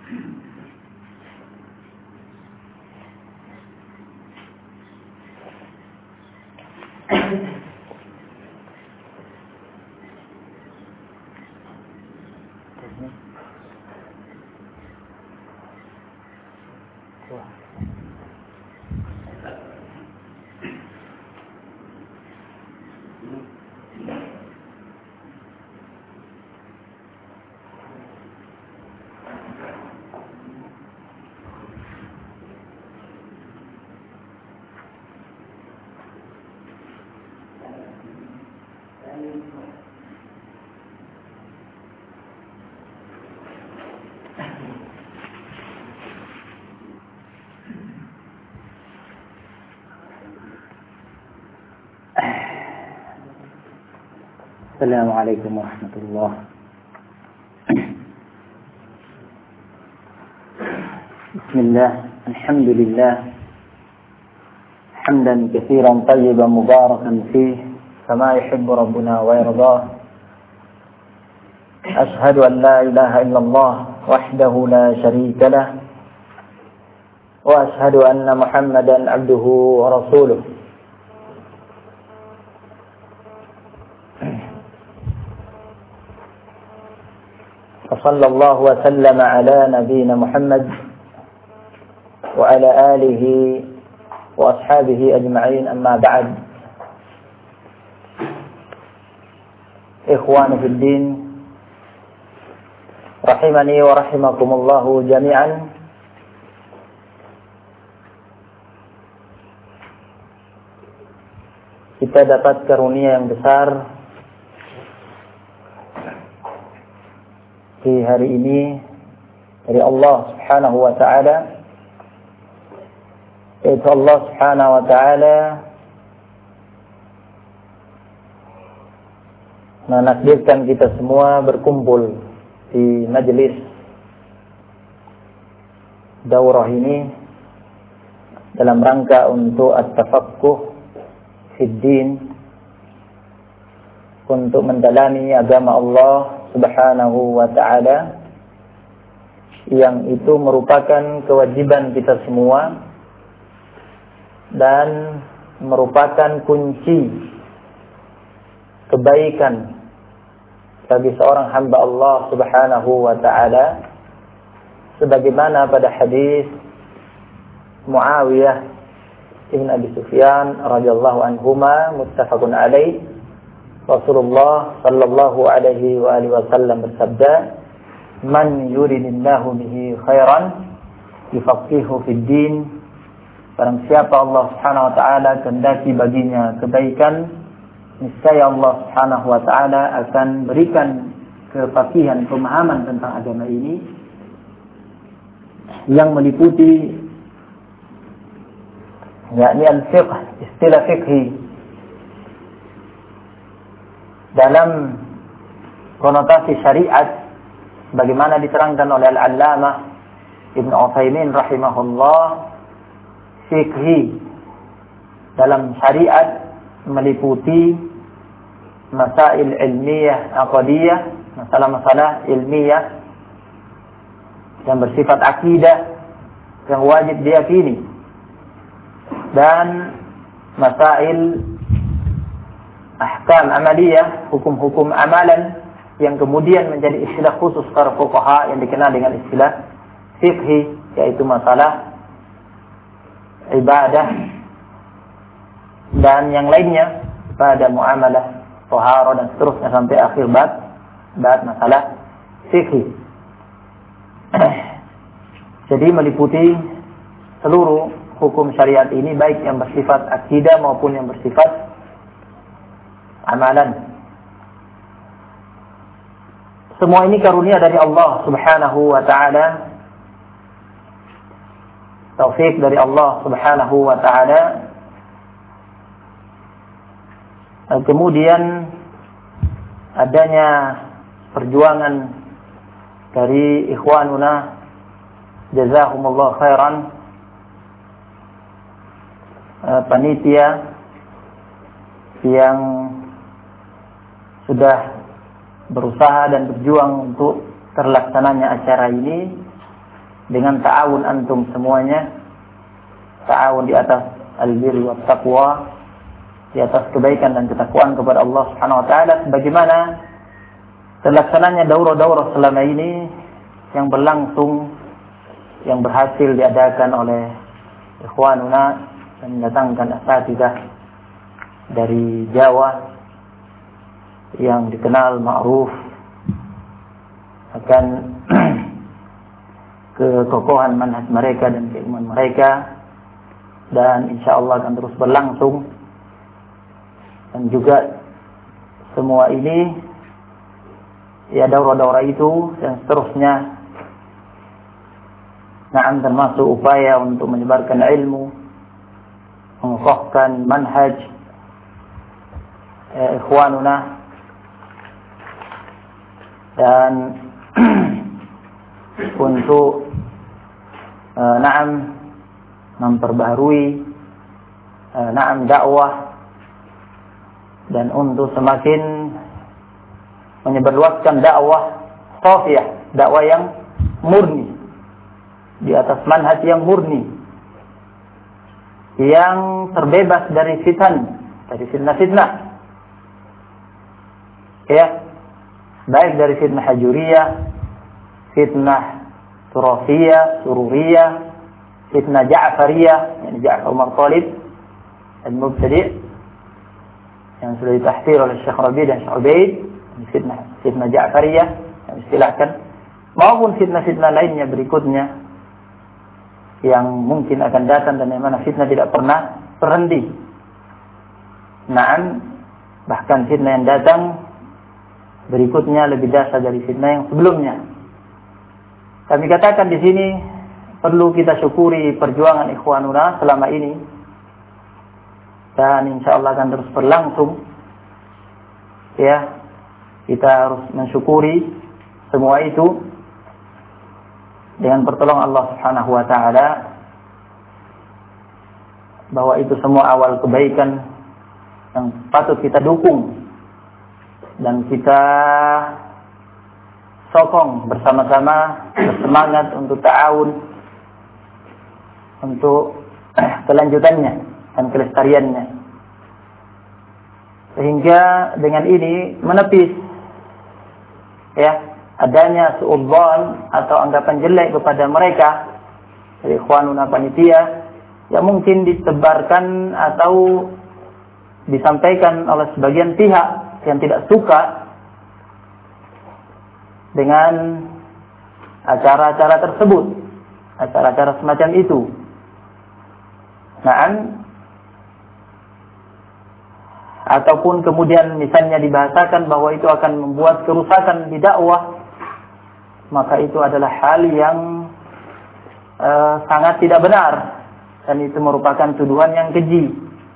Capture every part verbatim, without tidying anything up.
Assalamualaikum warahmatullahi Bismillah, alhamdulillah, hamdan katsiran tayyiban mubarakan fih, kama yuhibbu rabbuna wa yardah. Ashhadu an la ilaha illallah wahdahu la syarika lah, wa ashhadu anna Muhammadan abduhu wa rasuluh. وصلى الله وسلم على نبينا محمد وعلى آله وأصحابه أجمعين أما بعد إخواني في الدين رحمني ورحمكم الله جميعا. Kita dapat karunia yang besar di hari ini dari Allah Subhanahu wa taala, yaitu Allah Subhanahu wa taala menakdirkan kita semua berkumpul di majelis daurah ini dalam rangka untuk at-tafaqquh fid din, untuk mendalami agama Allah Subhanahu wa ta'ala, yang itu merupakan kewajiban kita semua dan merupakan kunci kebaikan bagi seorang hamba Allah Subhanahu wa ta'ala, sebagaimana pada hadis Muawiyah ibn Abi Sufyan radhiyallahu anhuma muttafaqun alaih, Rasulullah sallallahu alaihi wa alihi wasallam bersabda, "Man yuridillahu bihi khairan yufaqihu fid din." Barang siapa Allah Subhanahu wa taala kehendaki baginya kebaikan, niscaya Allah Subhanahu wa taala akan berikan kefaqihan, pemahaman tentang agama ini yang meliputi yakni al-fiqh, istilah fikhi dalam konotasi syariat, bagaimana diterangkan oleh Al-Allamah Ibn Utsaimin rahimahullah. Fikhi dalam syariat meliputi masail ilmiah aqdiyah, masalah-masalah ilmiah yang bersifat akidah yang wajib diyakini, dan masail ahkam amaliyah, hukum-hukum amalan yang kemudian menjadi istilah khusus para fuqaha yang dikenal dengan istilah fikhi, yaitu masalah ibadah dan yang lainnya pada muamalah, taharah dan seterusnya sampai akhir bab bab masalah fikhi. Jadi meliputi seluruh hukum syariat ini, baik yang bersifat akidah maupun yang bersifat amalan. Semua ini karunia dari Allah Subhanahu wa ta'ala, taufik dari Allah Subhanahu wa ta'ala. Dan kemudian adanya perjuangan dari ikhwanuna jazakumullah khairan, panitia yang sudah berusaha dan berjuang untuk terlaksananya acara ini, dengan ta'awun antum semuanya, ta'awun di atas al-birri wat taqwa, di atas kebaikan dan ketakwaan kepada Allah Subhanahu wa taala, sebagaimana terlaksananya daurah-daurah selama ini yang berlangsung, yang berhasil diadakan oleh ikhwanuna dan mendatangkan asatidzah dari Jawa yang dikenal ma'ruf akan kekokohan manhaj mereka dan keilmuan mereka, dan insya Allah akan terus berlangsung. Dan juga semua ini, ya daurah-daurah itu dan seterusnya, na'am, termasuk upaya untuk menyebarkan ilmu, mengokohkan manhaj eh, ikhwanuna, dan untuk uh, na'am memperbaharui uh, na'am dakwah, dan untuk semakin menyebarluaskan dakwah shafiyah, dakwah yang murni di atas manhaj yang murni, yang terbebas dari fitan, dari fitnah-fitnah, ya, baik dari fitnah hajuriyah, fitnah Turafiyah, Sururiyah, fitnah Ja'fariyah, yani Ja'far Umar Talib al-Mubtadi' yang sudah ditahfir oleh Syekh Rabi dan Syekh Ubaid, fitnah fitnah Ja'fariyah yang istilahkan, maupun fitnah-fitnah lainnya berikutnya yang mungkin akan datang dan yang mana fitnah tidak pernah berhenti. Naam, bahkan fitnah yang datang berikutnya lebih dahsyat dari fitnah yang sebelumnya. Kami katakan di sini perlu kita syukuri perjuangan ikhwanuna selama ini, dan insya Allah akan terus berlangsung. Ya, kita harus mensyukuri semua itu dengan pertolongan Allah Subhanahu wa taala, bahwa itu semua awal kebaikan yang patut kita dukung dan kita sokong bersama-sama, bersemangat untuk ta'awun, untuk kelanjutannya dan kelestariannya, sehingga dengan ini menepis ya adanya su'udzon atau anggapan jelek kepada mereka dari ikhwanuna panitia yang mungkin ditebarkan atau disampaikan oleh sebagian pihak yang tidak suka dengan acara-acara tersebut, acara-acara semacam itu. Nah, ataupun kemudian misalnya dibahasakan bahwa itu akan membuat kerusakan di dakwah, maka itu adalah hal yang uh, sangat tidak benar, dan itu merupakan tuduhan yang keji.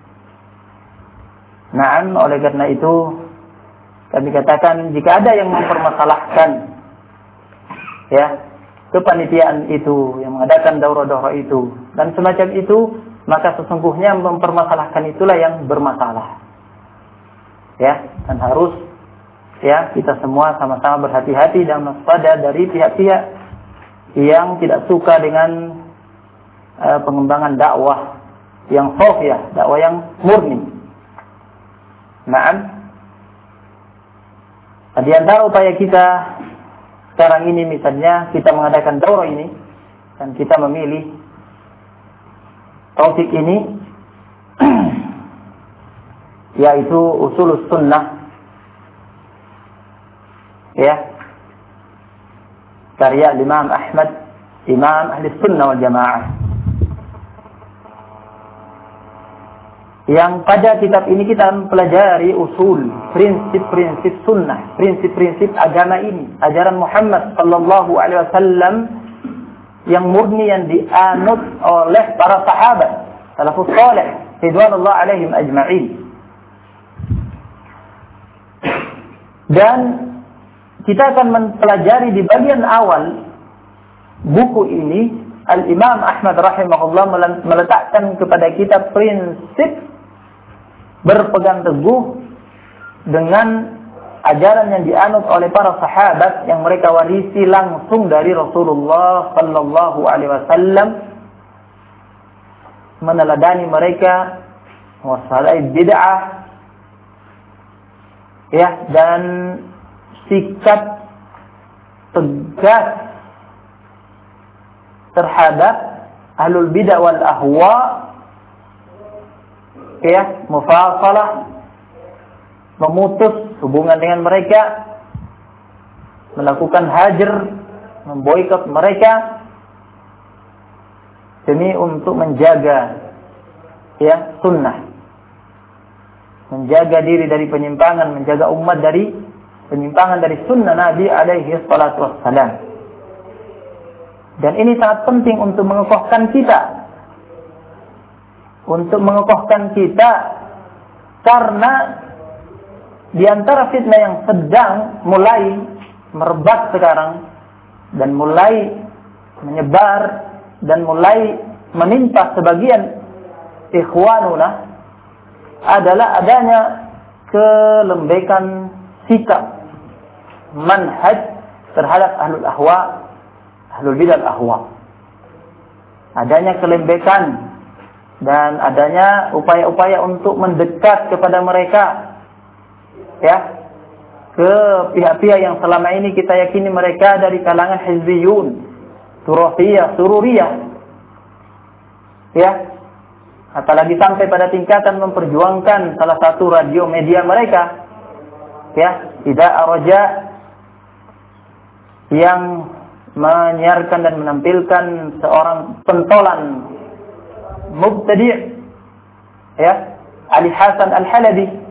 Nah, oleh karena itu kami katakan, jika ada yang mempermasalahkan ya kepanitiaan itu, yang mengadakan daurah-daurah itu dan semacam itu, maka sesungguhnya mempermasalahkan itulah yang bermasalah. Ya, dan harus ya kita semua sama-sama berhati-hati dan waspada dari pihak-pihak yang tidak suka dengan uh, pengembangan dakwah yang shafiyah, dakwah yang murni. Nah, di antara upaya kita sekarang ini, misalnya kita mengadakan daurah ini dan kita memilih topik ini yaitu usulus sunnah, ya, karya Imam Ahmad, Imam Ahli Sunnah wal Jamaah, yang pada kitab ini kita mempelajari usul, prinsip-prinsip sunnah, prinsip-prinsip agama ini, ajaran Muhammad sallallahu alaihi wasallam yang murni, yang dianut oleh para sahabat salafus saleh ridwanullah alaihim ajma'in. Dan kita akan mempelajari di bagian awal buku ini, Al-Imam Ahmad rahimahullah meletakkan kepada kita prinsip berpegang teguh dengan ajaran yang dianut oleh para sahabat yang mereka warisi langsung dari Rasulullah sallallahu alaihi wasallam, meneladani mereka wassalai bid'ah, ya, dan sikap tegas terhadap ahlul bid'ah wal ahwa, ya, mufasalah, memutus hubungan dengan mereka, melakukan hajar, memboikot mereka demi untuk menjaga, ya, sunnah, menjaga diri dari penyimpangan, menjaga umat dari penyimpangan dari sunnah Nabi alaihi salatu wassalam. Dan ini sangat penting untuk mengokohkan kita, untuk mengokohkan kita, karena di antara fitnah yang sedang mulai merebak sekarang dan mulai menyebar dan mulai menimpa sebagian ikhwanuna adalah adanya kelembekan sikap manhaj terhadap ahlul ahwa, ahlul bidah ahwa. Adanya kelembekan dan adanya upaya-upaya untuk mendekat kepada mereka, ya, ke pihak-pihak yang selama ini kita yakini mereka dari kalangan hizbiyun, turafiyah, sururiyah, ya, apalagi sampai pada tingkatan memperjuangkan salah satu radio media mereka, ya, tidak araja, yang menyiarkan dan menampilkan seorang pentolan mubtadi', ya, Ali Hasan Al-Halabi.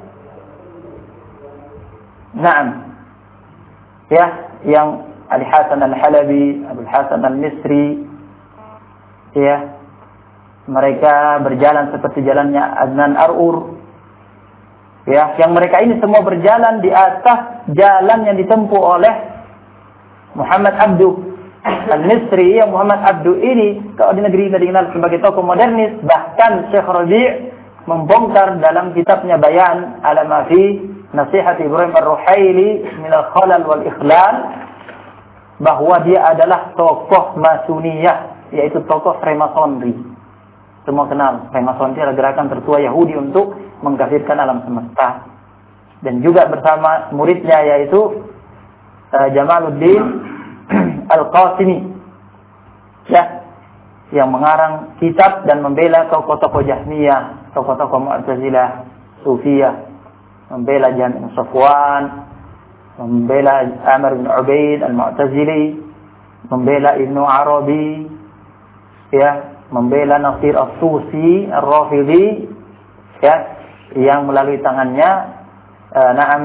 Naam, ya, yang Ali Hasan Al-Halabi, Abdul Hasan Al-Misri, ya, mereka berjalan seperti jalannya Adnan Ar'ur, ya, yang mereka ini semua berjalan di atas jalan yang ditempuh oleh Muhammad Abduh Al-Misri. Yang Muhammad Abduh ini kalau di negeri kita dikenal sebagai tokoh modernis. Bahkan Syekh Rabi' membongkar dalam kitabnya Bayan ala ma fi Nasihat Ibrahim Ar-Ruhaili min al-khalal wal ikhlal, bahwa dia adalah tokoh Masuniyah, yaitu tokoh Freemasonry. Semua kenal Freemasonry adalah gerakan tertua Yahudi untuk mengkafirkan alam semesta. Dan juga bersama muridnya yaitu uh, Jamaluddin Al-Qasimi, ya, yang mengarang kitab dan membela tokoh-tokoh Jahmiyah, tokoh-tokoh Mu'tazilah, Sufiyah, membela Jami' bin Safwan, membela Amr bin Ubaid Al-Mu'tazili, membela Ibnu Arabi, ya, membela Nasir As-Susi Ar-Rafidhi, ya, yang melalui tangannya uh, Naam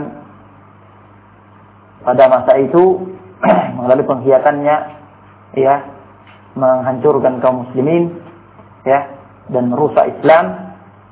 pada masa itu melalui pengkhianatannya, ya, menghancurkan kaum muslimin, ya, dan merusak Islam.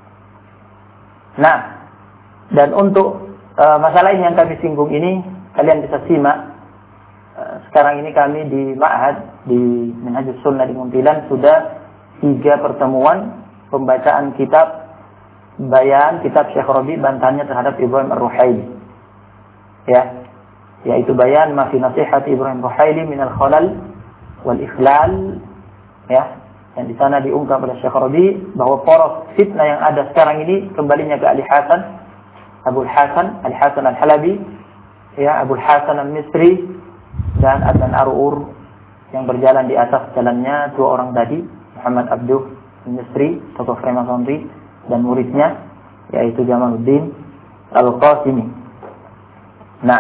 Nah, dan untuk uh, masalah ini yang kami singgung ini, kalian bisa simak. Uh, sekarang ini kami di Ma'had, di Minhajus Sunnah di Muntilan, sudah tiga pertemuan pembacaan kitab Bayan, kitab Syekh Rabi' bantahannya terhadap Ibrahim Ar-Ruhaili, ya, yaitu Bayan ma fi Nasihat Ibrahim Ar-Ruhaili min al-khalal wal ikhlal, ya, yang di sana diungkap oleh Syekh Rabi' bahwa poros fitnah yang ada sekarang ini kembalinya ke Ali Hasan Abul Hasan, Al-Hasan Al-Halabi, ya, Abul Hasan Al-Misri, dan Adnan Ar'ur, yang berjalan di atas jalannya dua orang tadi, Muhammad Abduh Al-Misri, tokoh Freemasonry, dan muridnya, yaitu Jamaluddin Al-Qasimi. Nah,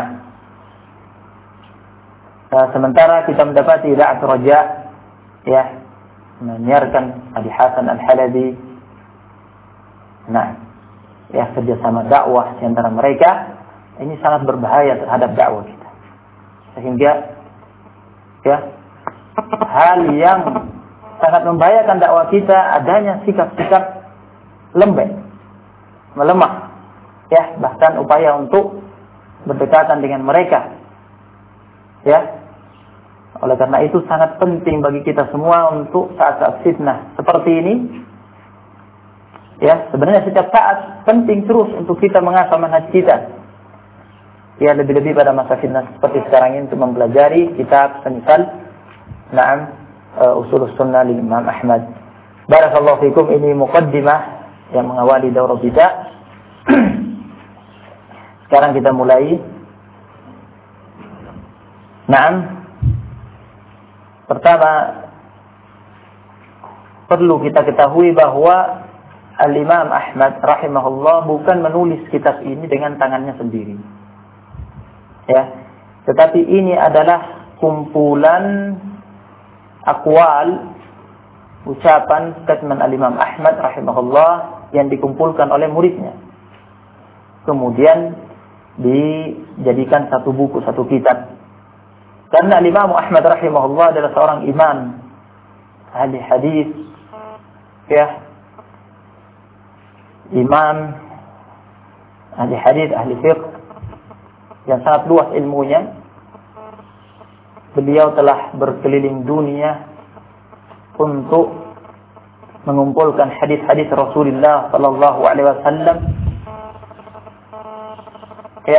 uh, sementara kita mendapati Da'at Raja, ya, menyiarkan Ali Hasan Al-Halabi, nah, ya, kerjasama dakwah di antara mereka, ini sangat berbahaya terhadap dakwah kita. Sehingga, ya, hal yang sangat membahayakan dakwah kita adanya sikap-sikap lembek, melemah, ya, bahkan upaya untuk berdekatan dengan mereka, ya. Oleh karena itu sangat penting bagi kita semua untuk saat-saat fitnah seperti ini, ya, sebenarnya setiap saat penting terus untuk kita mengasah manhaj kita, ya lebih-lebih pada masa fitnah seperti sekarang ini untuk mempelajari kitab semisal Naam uh, Ushulus Sunnah li Imam Ahmad. Barakallahu fikum, ini muqaddimah yang mengawali daurah bidah. Sekarang kita mulai. Naam. Pertama, perlu kita ketahui bahwa Al-Imam Ahmad rahimahullah bukan menulis kitab ini dengan tangannya sendiri. Ya, tetapi ini adalah kumpulan aqwal, ucapan, statement Al-Imam Ahmad rahimahullah yang dikumpulkan oleh muridnya. Kemudian dijadikan satu buku, satu kitab. Karena Imam Ahmad rahimahullah adalah seorang imam ahli hadis, ya, imam ahli hadis, ahli fiqh yang sangat luas ilmunya. Beliau telah berkeliling dunia untuk mengumpulkan hadis-hadis Rasulullah sallallahu alaihi wasallam, ya,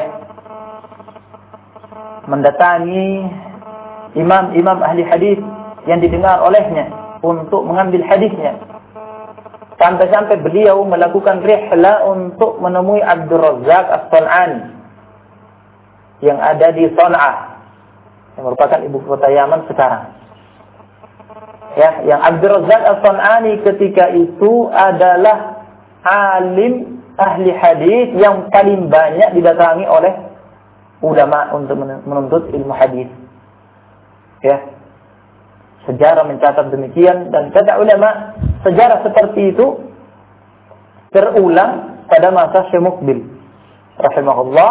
mendatangi imam-imam ahli hadis yang didengar olehnya untuk mengambil hadisnya. Sampai-sampai beliau melakukan rihla untuk menemui Abdul Razzaq As-San'ani yang ada di Shan'ah, yang merupakan ibu kota Yaman sekarang. Ya, yang Abdul Razzaq As-San'ani ketika itu adalah alim ahli hadis yang paling banyak didatangi oleh ulama untuk menuntut ilmu hadis. Ya, sejarah mencatat demikian, dan kata ulama sejarah seperti itu terulang pada masa Syekh Muqbil rahimahullah,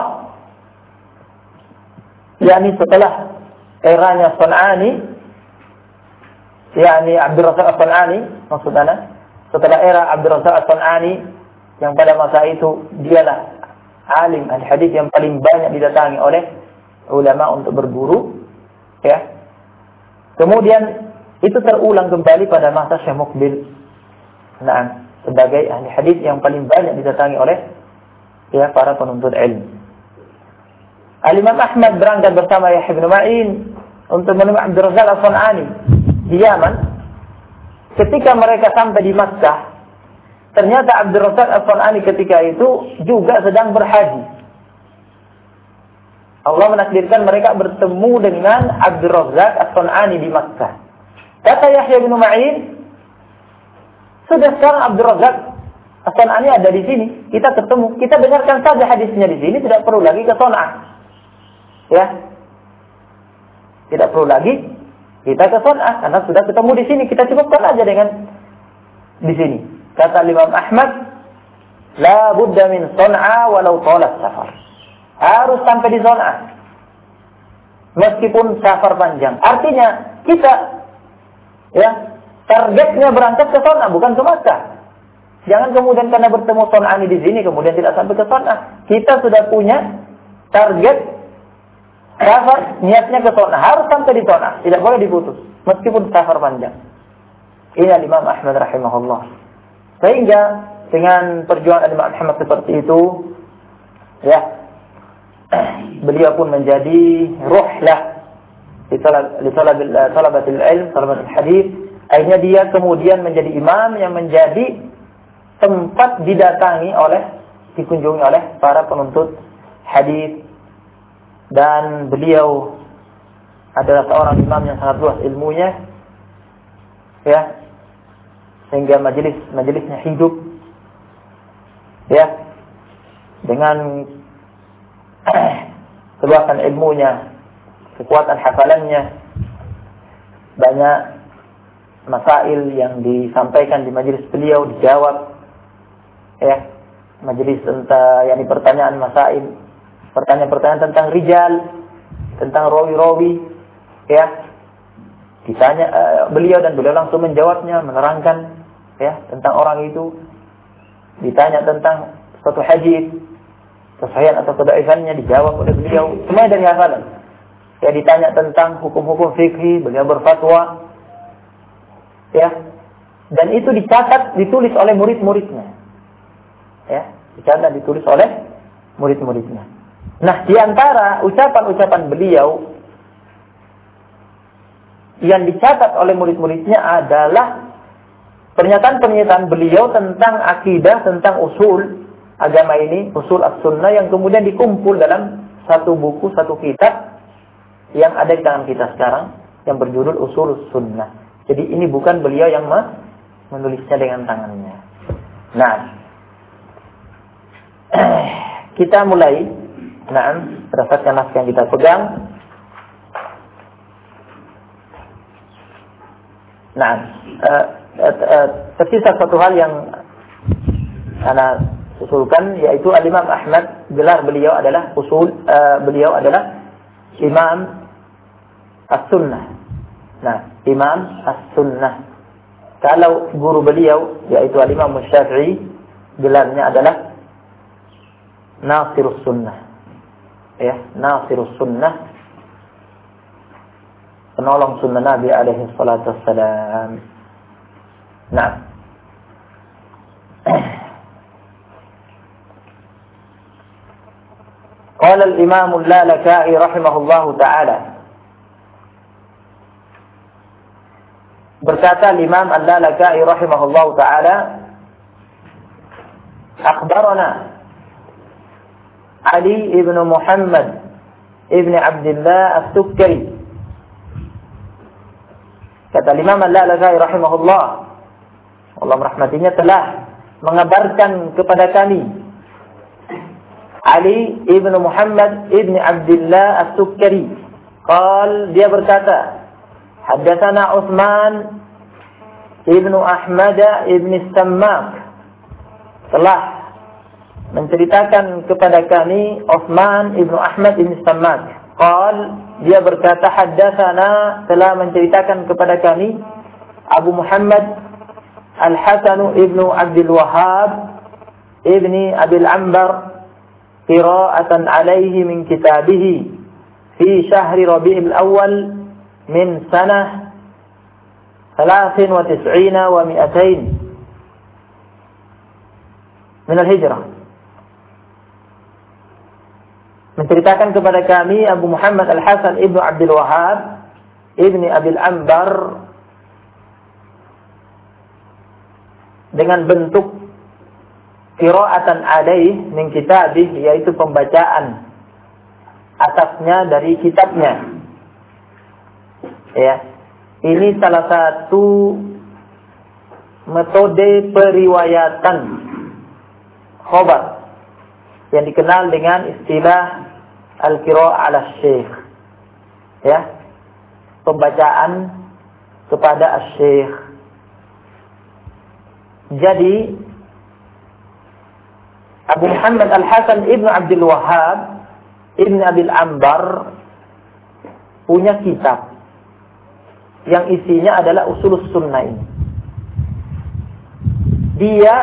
yakni setelah eranya San'ani, yakni Abdul Razzaq As-San'ani, maksudnya setelah era Abdul Razzaq As-San'ani yang pada masa itu dialah alim al-hadis yang paling banyak didatangi oleh ulama untuk berguru, ya. Kemudian itu terulang kembali pada masa Syekh Muqbil, nah, sebagai ahli hadis yang paling banyak didatangi oleh, ya, para penuntut ilmu. Al-Imam Ahmad berangkat bersama Yahya bin Ma'in untuk menemui Abdul Razzaq As-San'ani di Yaman. Ketika mereka sampai di Makkah, ternyata Abdul Razzaq As-San'ani ketika itu juga sedang berhaji. Allah menakdirkan mereka bertemu dengan Abdul Razzaq As-San'ani di Makkah. Kata Yahya bin Ma'in, sudah sekarang Abdul Razzaq As-San'ani ada di sini, kita ketemu, kita dengarkan saja hadisnya di sini, tidak perlu lagi ke Shan'ah. Ya, tidak perlu lagi kita ke Shan'ah karena sudah ketemu di sini, kita cukupkan aja dengan di sini. Kata Imam Ahmad, la budda min Shan'ah walau talat safar. Harus sampai di Shan'ah meskipun safar panjang. Artinya kita, ya, targetnya berangkat ke Shan'ah, bukan ke Makkah. Jangan kemudian karena bertemu Shan'ani di sini kemudian tidak sampai ke Shan'ah. Kita sudah punya target safar, niatnya ke Shan'ah, harus sampai di Shan'ah, tidak boleh diputus meskipun safar panjang. Ini Imam Ahmad rahimahullah. Sehingga dengan perjuangan Imam Ahmad seperti itu, ya, beliau pun menjadi ruhlah di talabatil ilm, talabatil hadis. Akhirnya dia kemudian menjadi imam yang menjadi tempat didatangi oleh, dikunjungi oleh para penuntut hadis. Dan beliau adalah seorang imam yang sangat luas ilmunya, ya, sehingga majelis-majelisnya hidup, ya, dengan keluasan ilmunya, kekuatan hafalannya, banyak masail yang disampaikan di majelis beliau dijawab, ya, majelis tentang yakni pertanyaan masail, pertanyaan-pertanyaan tentang rijal, tentang rawi-rawi, ya, ditanya uh, beliau dan beliau langsung menjawabnya, menerangkan, ya, tentang orang itu. Ditanya tentang suatu hadis, kesahihan atau kedhaifannya, dijawab oleh beliau, semua dari hafalan. Ya, ditanya tentang hukum-hukum fikih, beliau berfatwa, ya, dan itu dicatat, ditulis oleh murid-muridnya, ya, dicatat, ditulis oleh murid-muridnya. Nah, di antara ucapan-ucapan beliau yang dicatat oleh murid-muridnya adalah pernyataan-pernyataan beliau tentang akidah, tentang usul agama ini, usul as-sunnah, yang kemudian dikumpul dalam satu buku, satu kitab yang ada di tangan kita sekarang, yang berjudul Usul Sunnah. Jadi ini bukan beliau yang menulisnya dengan tangannya. Nah, kita mulai. Nah, berdasarkan naskah yang kita pegang. Nah, uh, uh, uh, tersisa satu hal yang ana usulkan, yaitu Al-Imam Ahmad, gelar beliau adalah usul, uh, beliau adalah Imam As-Sunnah. Nah, Imam As-Sunnah. Kalau guru beliau, yaitu Al-Imam Syafi'i, gelarnya adalah Nasirus Sunnah. Ya, Nasirus Sunnah, penolong sunnah Nabi alaihi salatu wassalam. Nah, qala al-Imam al-Lalaka'i rahimahullahu ta'ala, berkata Imam al-Lalaka'i rahimahullahu ta'ala, akhbarana Ali ibn Muhammad ibn Abdullah as-Sukkari. Kata Imam al-Lalaka'i rahimahullah, Allah merahmatinya, telah mengabarkan kepada kami Ali ibn Muhammad ibn Abdullah as-Sukkari. Qal, dia berkata, haddatsana Utsman ibn Ahmad ibn Sammak, telah menceritakan kepada kami Utsman ibn Ahmad ibn Sammak. Qal, dia berkata, haddatsana, telah menceritakan kepada kami Abu Muhammad Al-Hasan ibn Abdul Wahhab ibni Abil Ambar, qira'atan alaihi min kitabihi fi syahri Rabi'il Awal min sanah thalathin wa tis'ina wa mi'atain min al-hijrah. Menceritakan kepada kami Abu Muhammad Al-Hasan ibnu Abdul Wahhab ibni Abil Ambar dengan bentuk qira'atan alaih min kitabih, yaitu pembacaan atasnya dari kitabnya. Ya, ini salah satu metode periwayatan khabar yang dikenal dengan istilah al-qira'ah ala syekh. Ya, pembacaan kepada asy-syekh. Jadi Abu Muhammad Al-Hasan ibnu Abdul Wahhab ibn Abil Ambar punya kitab yang isinya adalah Usulus Sunnah ini. Dia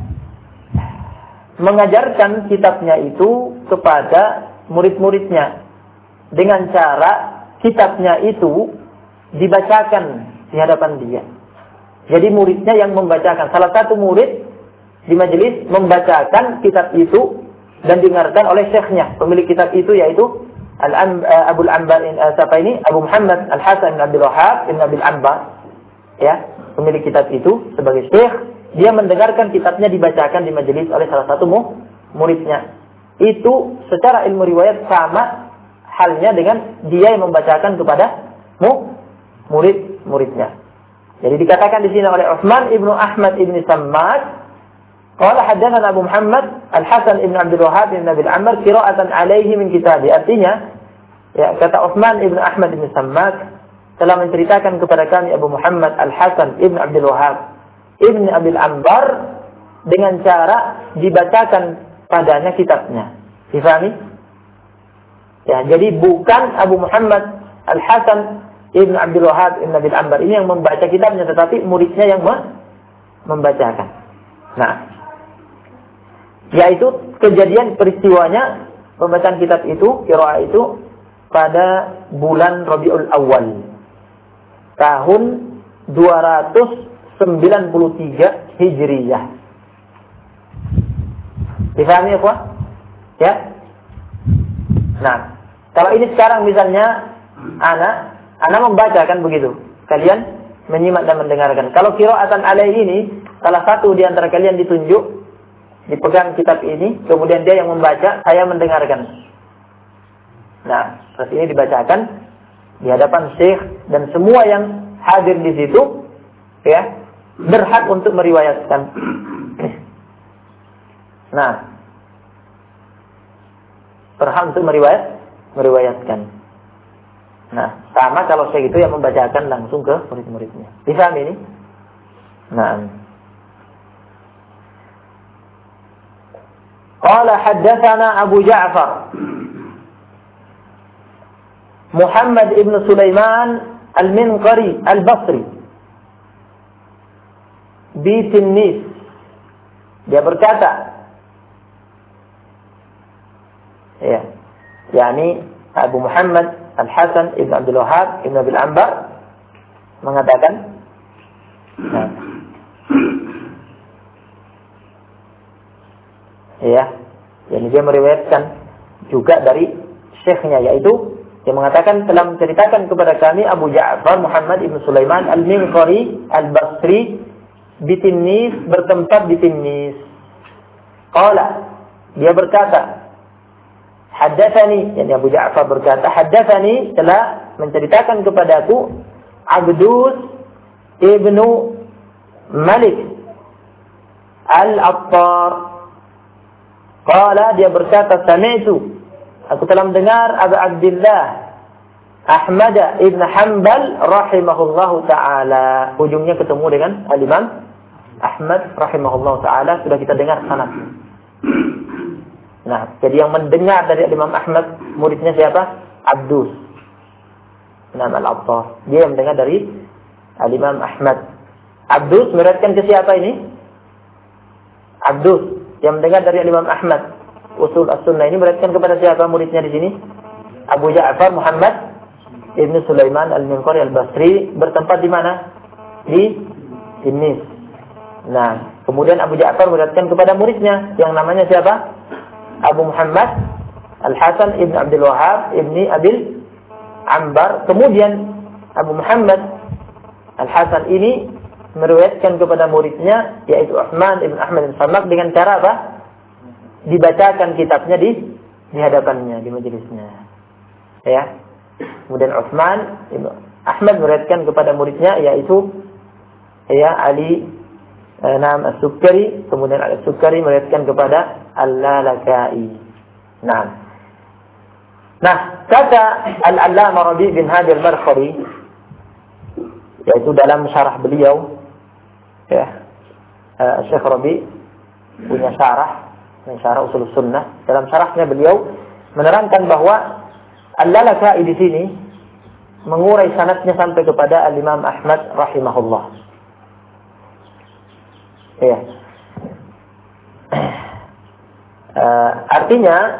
mengajarkan kitabnya itu kepada murid-muridnya dengan cara kitabnya itu dibacakan di hadapan dia. Jadi muridnya yang membacakan. Salah satu murid di majelis membacakan kitab itu dan dengarkan oleh syekhnya, pemilik kitab itu, yaitu Abu Ambar, siapa ini? Abu Muhammad Al-Hasan bin Abdul Wahhab bin Abil Ambar, ya, pemilik kitab itu sebagai syekh. Dia mendengarkan kitabnya dibacakan di majelis oleh salah satu muridnya. Itu secara ilmu riwayat sama halnya dengan dia yang membacakan kepada murid-muridnya. Jadi dikatakan di sini oleh Utsman ibnu Ahmad ibnu Sammak, qala haddatsana Abu Muhammad Al-Hasan ibnu Abdul Wahhab bin Abil Amr qira'atan alaihi min kitabi. Artinya, ya, kata Utsman ibnu Ahmad ibnu Sammak, telah menceritakan kepada kami Abu Muhammad Al-Hasan ibnu Abdul Wahhab ibn Abil Ambar dengan cara dibacakan padanya kitabnya. Difahami? Ya, jadi bukan Abu Muhammad Al-Hasan ibn Abdul Wahhab ibn Abil Ambar ini yang membaca kitabnya, tetapi muridnya yang membacakan. Nah, yaitu kejadian peristiwanya pembacaan kitab itu, qiraah itu pada bulan Rabiul Awal tahun dua ratus sembilan puluh tiga Hijriyah. Difahami ya, Pak? Ya. Nah, kalau ini sekarang misalnya ana ana membaca kan begitu. Kalian menyimak dan mendengarkan. Kalau qiraatan alai ini salah satu di antara kalian ditunjuk, dipegang kitab ini, kemudian dia yang membaca, saya mendengarkan. Nah, terus ini dibacakan di hadapan syekh dan semua yang hadir di situ ya berhak untuk meriwayatkan. Nah, berhak untuk meriwayat, meriwayatkan. Nah, sama kalau saya itu yang membacakan langsung ke murid-muridnya. Difahami ini? Nah. Qala haddatsana Abu Ja'far Muhammad ibn Sulaiman al-Minqari al-Basri bi Tinnis. Dia berkata, ya, yakni Abu Muhammad Al-Hasan Ibn Abdul Wahab Ibn Abil Ambar mengatakan, nah, ya, jadi dia meriwayatkan juga dari syekhnya, yaitu dia mengatakan telah menceritakan kepada kami Abu Ja'far Muhammad Ibn Sulaiman Al-Minqari Al-Basri di Tinnis, bertempat di Tinnis. Qala, dia berkata, haddatsani, yani Abu Ja'far berkata, haddatsani, telah menceritakan kepadaku Abdus ibnu Malik Al-Attar. Qala, dia berkata, sami'tu, aku telah mendengar Abu Abdullah Ahmad ibn Hanbal rahimahullahu ta'ala. Ujungnya ketemu dengan Al-Imam Ahmad rahimahullahu ta'ala. Sudah kita dengar sanadnya. Nah, jadi yang mendengar dari Imam Ahmad, muridnya siapa? Abdus Imam Al-Attar. Dia yang mendengar dari Imam Ahmad. Abdus meriwayatkan ke siapa ini? Abdus yang mendengar dari Imam Ahmad. Usul As-Sunnah ini meriwayatkan kepada siapa muridnya di sini? Abu Ja'far Muhammad Ibn Sulaiman Al-Minqari Al-Basri, bertempat di mana? Di Tinnis. Nah, kemudian Abu Ja'far meriwayatkan kepada muridnya yang namanya siapa? Abu Muhammad Al-Hasan Ibn Abdul Wahab Ibn Abil Ambar. Kemudian Abu Muhammad Al-Hasan ini meriwayatkan kepada muridnya, yaitu Uthman Ibn Ahmad Al-Samak, dengan cara apa? Dibacakan kitabnya di di hadapannya, di majelisnya. Ya. Kemudian Uthman Ibn Ahmad meriwayatkan kepada muridnya, yaitu ya Ali eh, Nam As-Sukkari. Kemudian Al-Sukkari meriwayatkan kepada Al-Lalakai. Nah, nah kata Al-Allamah Rabi' bin Hadi Al-Barkhari, yaitu dalam syarah beliau, ya, uh, Syekh Rabi' punya syarah, syarah Ushul Sunnah. Dalam syarahnya beliau menerangkan bahwa Al-Lalakai di sini mengurai sanadnya sampai kepada Al-Imam Ahmad rahimahullah. Ya. Uh, artinya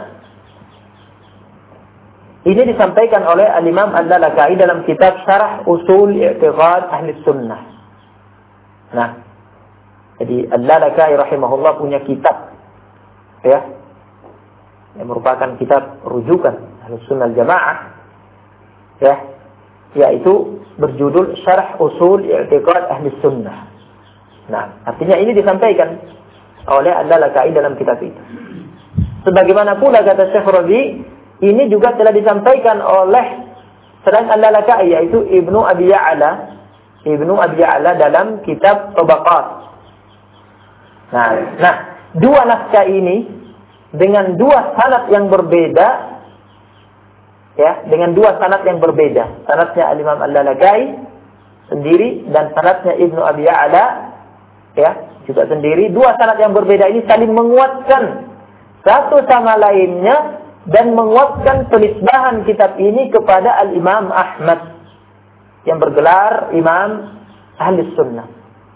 ini disampaikan oleh Al-Imam Al-Lalakai dalam kitab Syarah Usul I'tiqad Ahli Sunnah. Nah, jadi Al-Lalakai rahimahullah punya kitab, ya, yang merupakan kitab rujukan Ahli Sunnah Jamaah, ya, yaitu berjudul Syarah Usul I'tiqad Ahli Sunnah. Nah, artinya ini disampaikan oleh Al-Lalakai dalam kitab itu. Sebagaimana pula kata Syekh Rabi, ini juga telah disampaikan oleh selain Al-Lalakai, yaitu Ibnu Abi Ya'la, Ibnu Abi Ya'la dalam kitab Tabaqat. Nah, nah, dua naskah ini dengan dua sanad yang berbeda, ya, dengan dua sanad yang berbeda. Sanadnya Al-Imam Al-Lalakai sendiri dan sanadnya Ibnu Abi Ya'la, ya, juga sendiri. Dua sanad yang berbeda ini saling menguatkan satu sama lainnya dan menguatkan penisbahan kitab ini kepada Al-Imam Ahmad yang bergelar Imam Ahli Sunnah.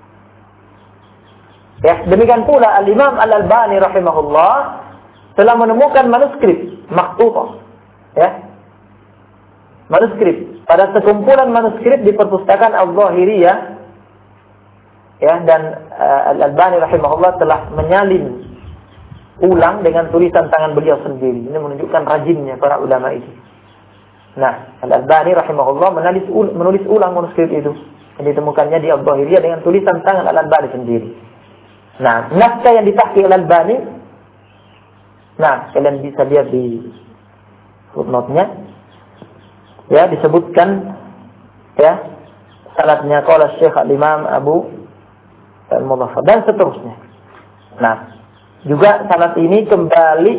Ya, demikian pula Al-Imam Al-Albani rahimahullah telah menemukan manuskrip maktubah, ya, manuskrip pada sekumpulan manuskrip di perpustakaan Al-Zahiriyah, ya, dan uh, Al-Albani rahimahullah telah menyalin ulang dengan tulisan tangan beliau sendiri. Ini menunjukkan rajinnya para ulama itu. Nah, Al-Albani rahimahullah menulis, ul- menulis ulang manuskrip itu. Yang ditemukannya di Al-Zahiriyah dengan tulisan tangan Al-Albani sendiri. Nah, naskah yang ditahqiq Al-Albani, nah, kalian bisa lihat di footnote-nya, ya, disebutkan, ya, sanadnya qala Syekh Al-Imam Abu Al-Mudhaffar dan seterusnya. Nah, juga sanad ini kembali,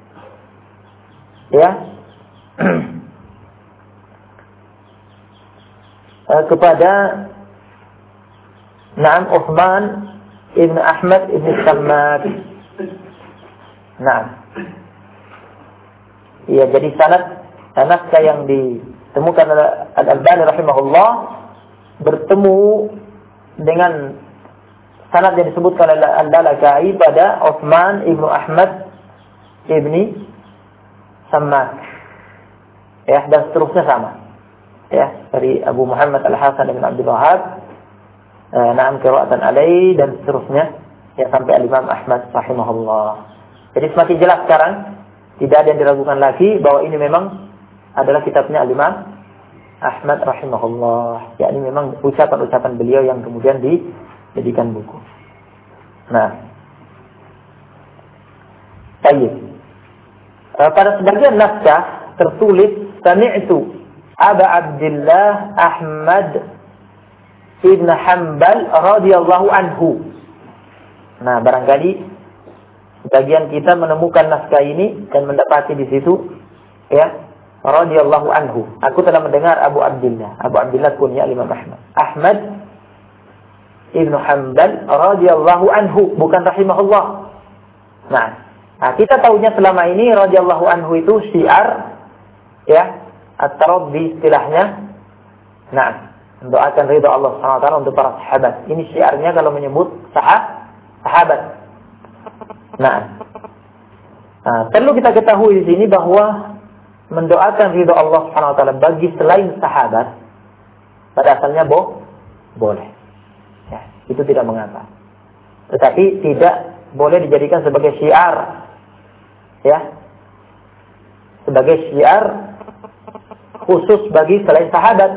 ya, kepada Naam Uthman Ibn Ahmad Ibn Sammak. Nah, ya, jadi sanad naskah yang ditemukan oleh Al-Albani rahimahullah bertemu dengan sanad yang disebutkan oleh Al-Lalakai pada Uthman Ibn Ahmad Ibn Sammak, ya, dan seterusnya sama. Ya, dari Abu Muhammad Al-Hasan bin Abdul Wahhab, eh, na'am qira'atan alaihi, dan seterusnya, ya, sampai Al-Imam Ahmad rahimahullah. Jadi semakin jelas sekarang, tidak ada yang diragukan lagi bahwa ini memang adalah kitabnya Al-Imam Ahmad rahimahullah. Ya, ini memang ucapan-ucapan beliau yang kemudian dijadikan buku. Nah, baik. Eh, pada sebagian naskah tertulis sami'tu Aba Abdullah Ahmad Ibn Hanbal radhiyallahu anhu. Nah, barangkali sebagian kita menemukan naskah ini dan mendapati di situ, ya, radhiyallahu anhu. Aku telah mendengar Abu Abdullah. Abu Abdullah kunya Imam Ahmad. Ahmad Ibn Hanbal radhiyallahu anhu, bukan rahimahullah. Nah, nah kita tahunya selama ini radhiyallahu anhu itu syiar, ya, at-taraddi istilahnya. Nah, mendoakan ridha Allah Subhanahu wa taala untuk para sahabat. Ini syiarnya kalau menyebut sahab, sahabat. Nah, nah, perlu kita ketahui di sini bahwa mendoakan ridha Allah Subhanahu wa taala bagi selain sahabat pada asalnya boh, boleh. Ya, itu tidak mengapa. Tetapi tidak boleh dijadikan sebagai syiar. Ya. Sebagai syiar khusus bagi selain sahabat.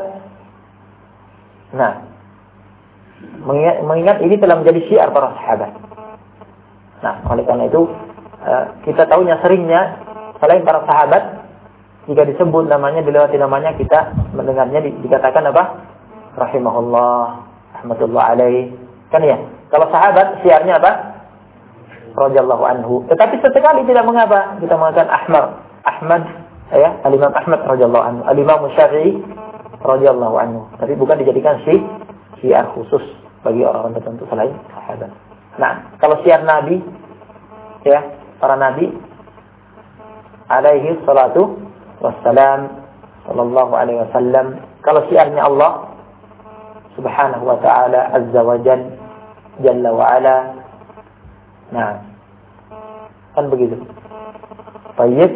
Nah, mengingat, mengingat ini telah menjadi syiar para sahabat. Nah, oleh karena itu kita tahunya seringnya selain para sahabat, jika disebut namanya, dilewati namanya, kita mendengarnya di, dikatakan apa? Rahimahullah, rahmatullah alaih. Kan ya? Kalau sahabat syiarnya apa? Radhiyallahu anhu. Tetapi sesekali tidak mengapa kita mengatakan Ahmad, Ahmad, ya, Al-Imam Ahmad radhiyallahu anhu, Al-Imam Syafi'i radhiyallahu anhu. Tapi bukan dijadikan syi syiar khusus bagi orang-orang tertentu selain sahabat. Nah, kalau syiar Nabi, ya, para nabi alaihi salatu wassalam, sallallahu alaihi wasallam. Kalau syiarnya Allah subhanahu wa ta'ala azza wa jalla, jalla wa ala. Nah, kan begitu. Baik.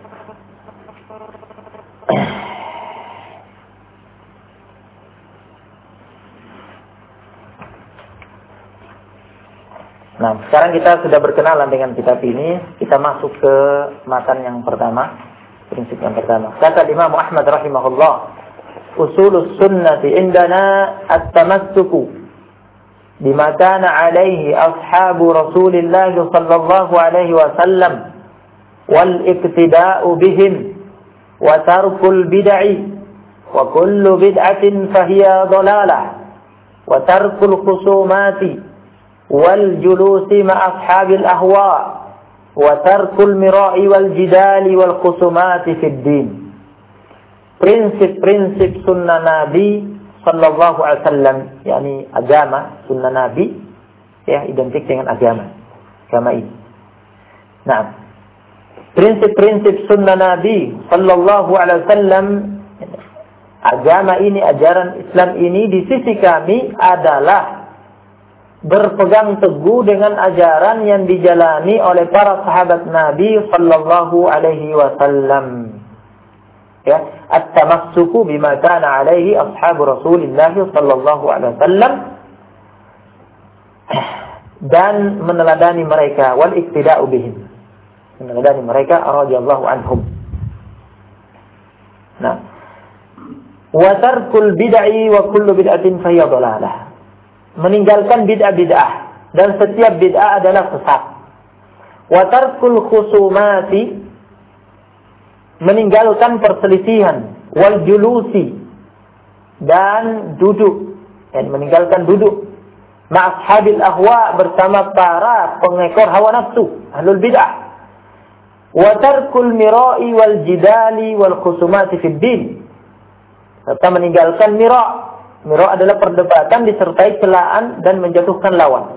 Nah, sekarang kita sudah berkenalan dengan kitab ini. Kita masuk ke matan yang pertama, prinsip yang pertama. Kata Imam Ahmad rahimahullah, usulus sunnati indana at-tamassuku bima kana alaihi ashabu Rasulillah sallallahu alaihi wasallam wal iqtida'u bihim wa tarkul bid'i wa kullu bid'atin fahiya dhalalah wa tarkul khusumati wal julusi ma ashabil ahwa wa tarkul mira'i wal jidali wal khusumati fid din. Prinsip-prinsip sunnah Nabi sallallahu alaihi wasallam, yakni agama sunnah Nabi, ya, identik dengan agama agama ini. Nah, prinsip-prinsip sunnah Nabi sallallahu alaihi wasallam, agama ini, ajaran Islam ini di sisi kami adalah berpegang teguh dengan ajaran yang dijalani oleh para sahabat Nabi sallallahu alaihi wasallam. Ya, at-tamassuku bima kana alaihi ashabu Rasulillah sallallahu alaihi wasallam, dan meneladani mereka, wal iktida'u bihim, meneladani mereka radhiyallahu anhum. Nah, wa tarkul bid'i wa kullu bid'atin fahiya dhalalah. Meninggalkan bid'ah-bid'ah dan setiap bid'ah adalah sesat. Wa tarkul khusumati, meninggalkan perselisihan, wal julusi, dan duduk, dan meninggalkan duduk ma'ashabil ahwa, bersama para pengekor hawa nafsu, ahlul bid'ah. Wa tarkul mira'i wal jidali wal khusumati fid din, serta meninggalkan mira'. Mira' adalah perdebatan disertai celaan dan menjatuhkan lawan.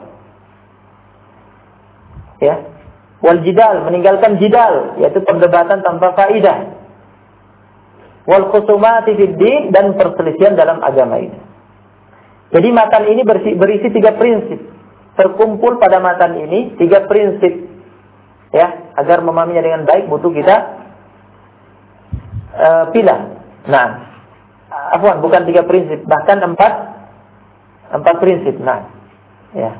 Ya. Wal jidal, meninggalkan jidal, yaitu perdebatan tanpa faidah. Wal khusumati fid din, dan perselisihan dalam agama ini. Jadi matan ini berisi, berisi tiga prinsip. Terkumpul pada matan ini tiga prinsip. Ya, agar memahaminya dengan baik butuh kita uh, pilah. Nah, afwan, bukan tiga prinsip, bahkan empat empat prinsip. Nah, ya,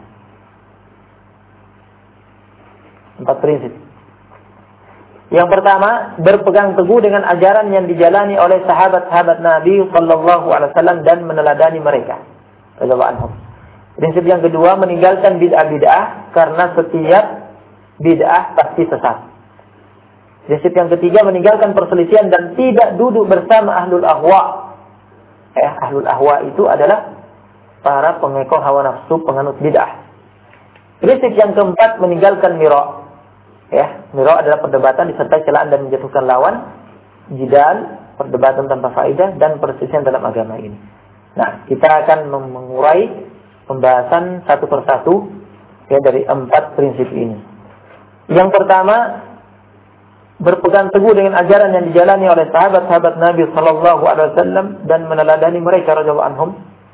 empat prinsip. Yang pertama, berpegang teguh dengan ajaran yang dijalani oleh sahabat-sahabat Nabi Sallallahu Alaihi Wasallam dan meneladani mereka. Prinsip yang kedua, meninggalkan bid'ah-bid'ah karena setiap bid'ah pasti sesat. Prinsip yang ketiga, meninggalkan perselisihan dan tidak duduk bersama ahlul ahwa. Eh, ahlul ahwa itu adalah para pengekor hawa nafsu, penganut bid'ah. Prinsip yang keempat, meninggalkan mira'. Ya, mira' adalah perdebatan disertai celaan dan menjatuhkan lawan, jidal, perdebatan tanpa faedah, dan perselisihan dalam agama ini. Nah, kita akan mengurai pembahasan satu persatu ya dari empat prinsip ini. Yang pertama, berpegang teguh dengan ajaran yang dijalani oleh sahabat-sahabat Nabi Sallallahu Alaihi Wasallam dan meneladani mereka radhiyallahu anhum.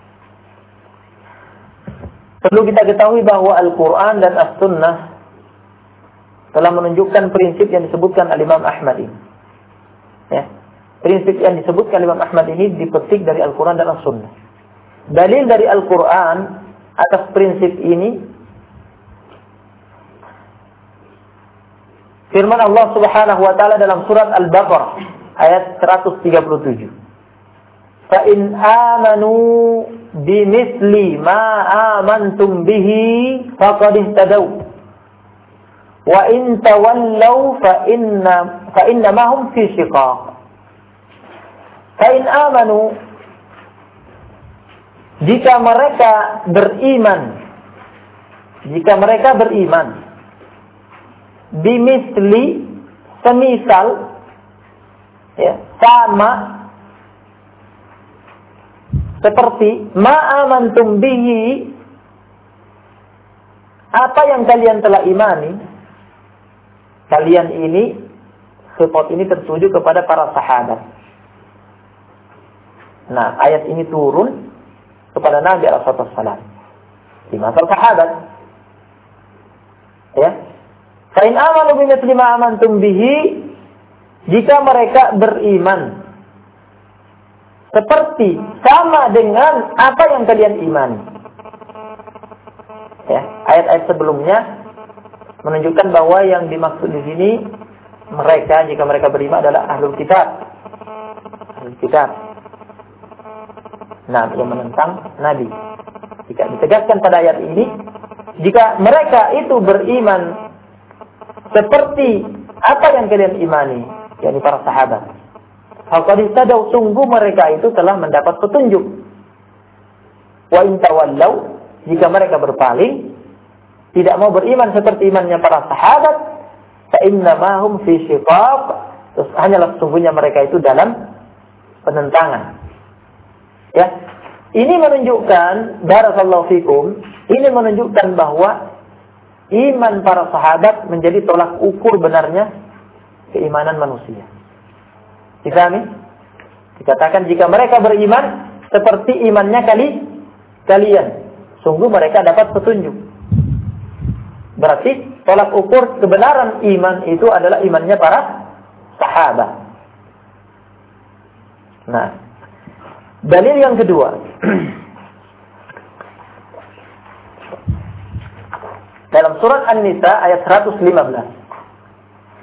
Perlu kita ketahui bahwa Al-Quran dan As-Sunnah telah menunjukkan prinsip yang disebutkan oleh Imam Ahmad ini. Ya. Prinsip yang disebutkan oleh Imam Ahmad ini dipetik dari Al-Quran dan As-Sunnah. Dalil dari Al-Quran atas prinsip ini, firman Allah Subhanahu wa taala dalam surat Al-Baqarah ayat seratus tiga puluh tujuh. Fa in amanu bimithli ma amantum bihi faqad ihtadaw wa in tawallaw fa inna fa inna ma hum fi shiqaq. Fa in amanu, jika mereka beriman, jika mereka beriman, bimisli, semisal, ya, sama, seperti ma'amantum bihi, apa yang kalian telah imani, kalian ini, sifat ini tertuju kepada para sahabat. Nah, ayat ini turun kepada Nabi alaihi wasallam di masa sahabat. Ya. Fa in amanu bimithli ma amantum bihi, jika mereka beriman seperti sama dengan apa yang kalian imani. Ya, ayat-ayat sebelumnya menunjukkan bahwa yang dimaksud di sini mereka, jika mereka beriman, adalah ahlul kitab. Ahlul kitab. Nah, yang menentang Nabi. Jika ditegaskan pada ayat ini, jika mereka itu beriman seperti apa yang kalian imani, yakni para sahabat, faqad ihtadaw, sungguh mereka itu telah mendapat petunjuk. Wa in tawallaw, jika mereka berpaling, tidak mau beriman seperti imannya para sahabat, fa inna ma hum fi shiqaq, terus hanyalah sesungguhnya mereka itu dalam penentangan. Ya, ini menunjukkan, barakallahu fikum, ini menunjukkan bahwa iman para sahabat menjadi tolak ukur benarnya keimanan manusia. Dipahami? Dikatakan jika mereka beriman seperti imannya kali kalian, sungguh mereka dapat petunjuk. Berarti tolak ukur kebenaran iman itu adalah imannya para sahabat. Nah, dalil yang kedua, dalam surat An-Nisa ayat seratus lima belas.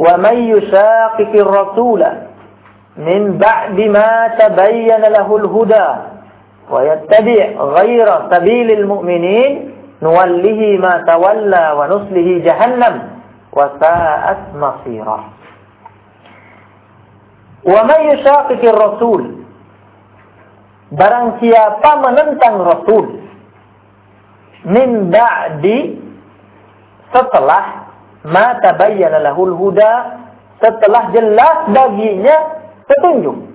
wa may yushaqiqir rasula min ba'di ma tabayyana lahul huda wa yattabi' ghayra sabilil mu'minin nuwallihi ma tawalla wa nuslihi jahannam wa sa'at masirah. Wa may yushaqiqir rasul, barang siapa menentang Rasul, min ba'di, setelah ma tabayyana lahul huda, setelah jelas baginya petunjuk.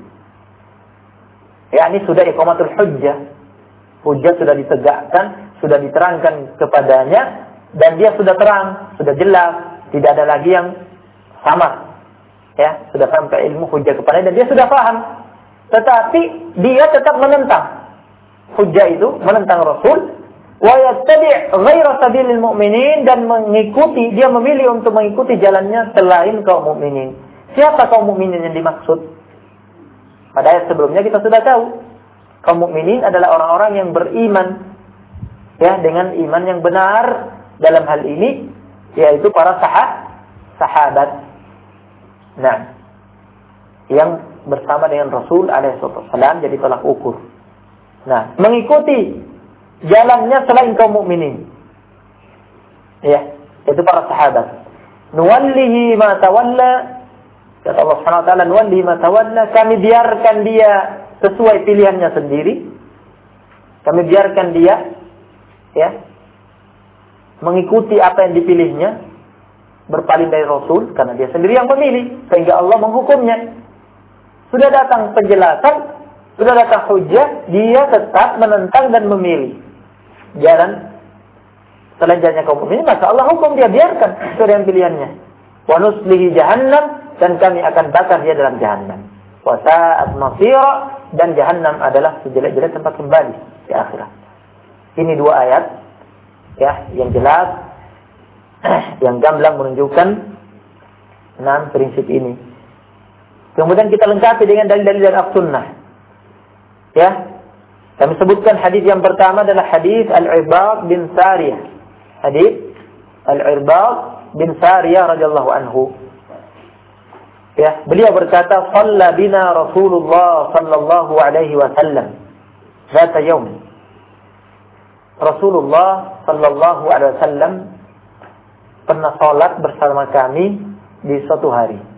yakni sudah iqamatul hujjah. Hujjah sudah ditegakkan, sudah diterangkan kepadanya, dan dia sudah terang, sudah jelas, tidak ada lagi yang sama. Ya, sudah sampai ilmu hujjah kepadanya dan dia sudah paham. Tetapi dia tetap menentang. Hujjah itu menentang Rasul, wa yattabi' ghaira sabilil mu'minin, dan mengikuti, dia memilih untuk mengikuti jalannya selain kaum mukminin. Siapa kaum mukminin yang dimaksud? Pada ayat sebelumnya kita sudah tahu, kaum mukminin adalah orang-orang yang beriman, ya, dengan iman yang benar dalam hal ini, yaitu para sahah, sahabat. Nah, yang bersama dengan Rasul alaihi wasallam jadi tolak ukur. Nah, mengikuti jalannya selain kaum mukminin, ya, itu para sahabat. Nuwallihi ma tawalla, kata Allah Subhanahu wa taala, nuwallihi ma tawalla, kami biarkan dia sesuai pilihannya sendiri. Kami biarkan dia, ya, mengikuti apa yang dipilihnya, berpaling dari Rasul karena dia sendiri yang memilih, sehingga Allah menghukumnya. Sudah datang penjelasan, sudah datang hujjah, dia tetap menentang dan memilih jalan selain jalannya kaum mukminin, maka Allah hukum dia, biarkan sesuai dengan pilihannya. Wa nuslihi jahannam, dan kami akan bakar dia dalam jahannam. Wa sa'at masira, dan jahannam adalah sejelek-jelek tempat kembali di akhirat. Ini dua ayat, ya, yang jelas, yang gamblang menunjukkan enam prinsip ini. Kemudian kita lengkapi dengan dalil-dalil dari as-sunnah. Ya, kami sebutkan hadis yang pertama adalah hadis Al-Irbad bin Sariyah. Hadis Al-Irbad bin Sariyah radhiyallahu anhu. Ya, beliau berkata, "Shalla bina Rasulullah sallallahu alaihi wasallam zata yaum." Rasulullah sallallahu alaihi wasallam pernah salat bersama kami di suatu hari.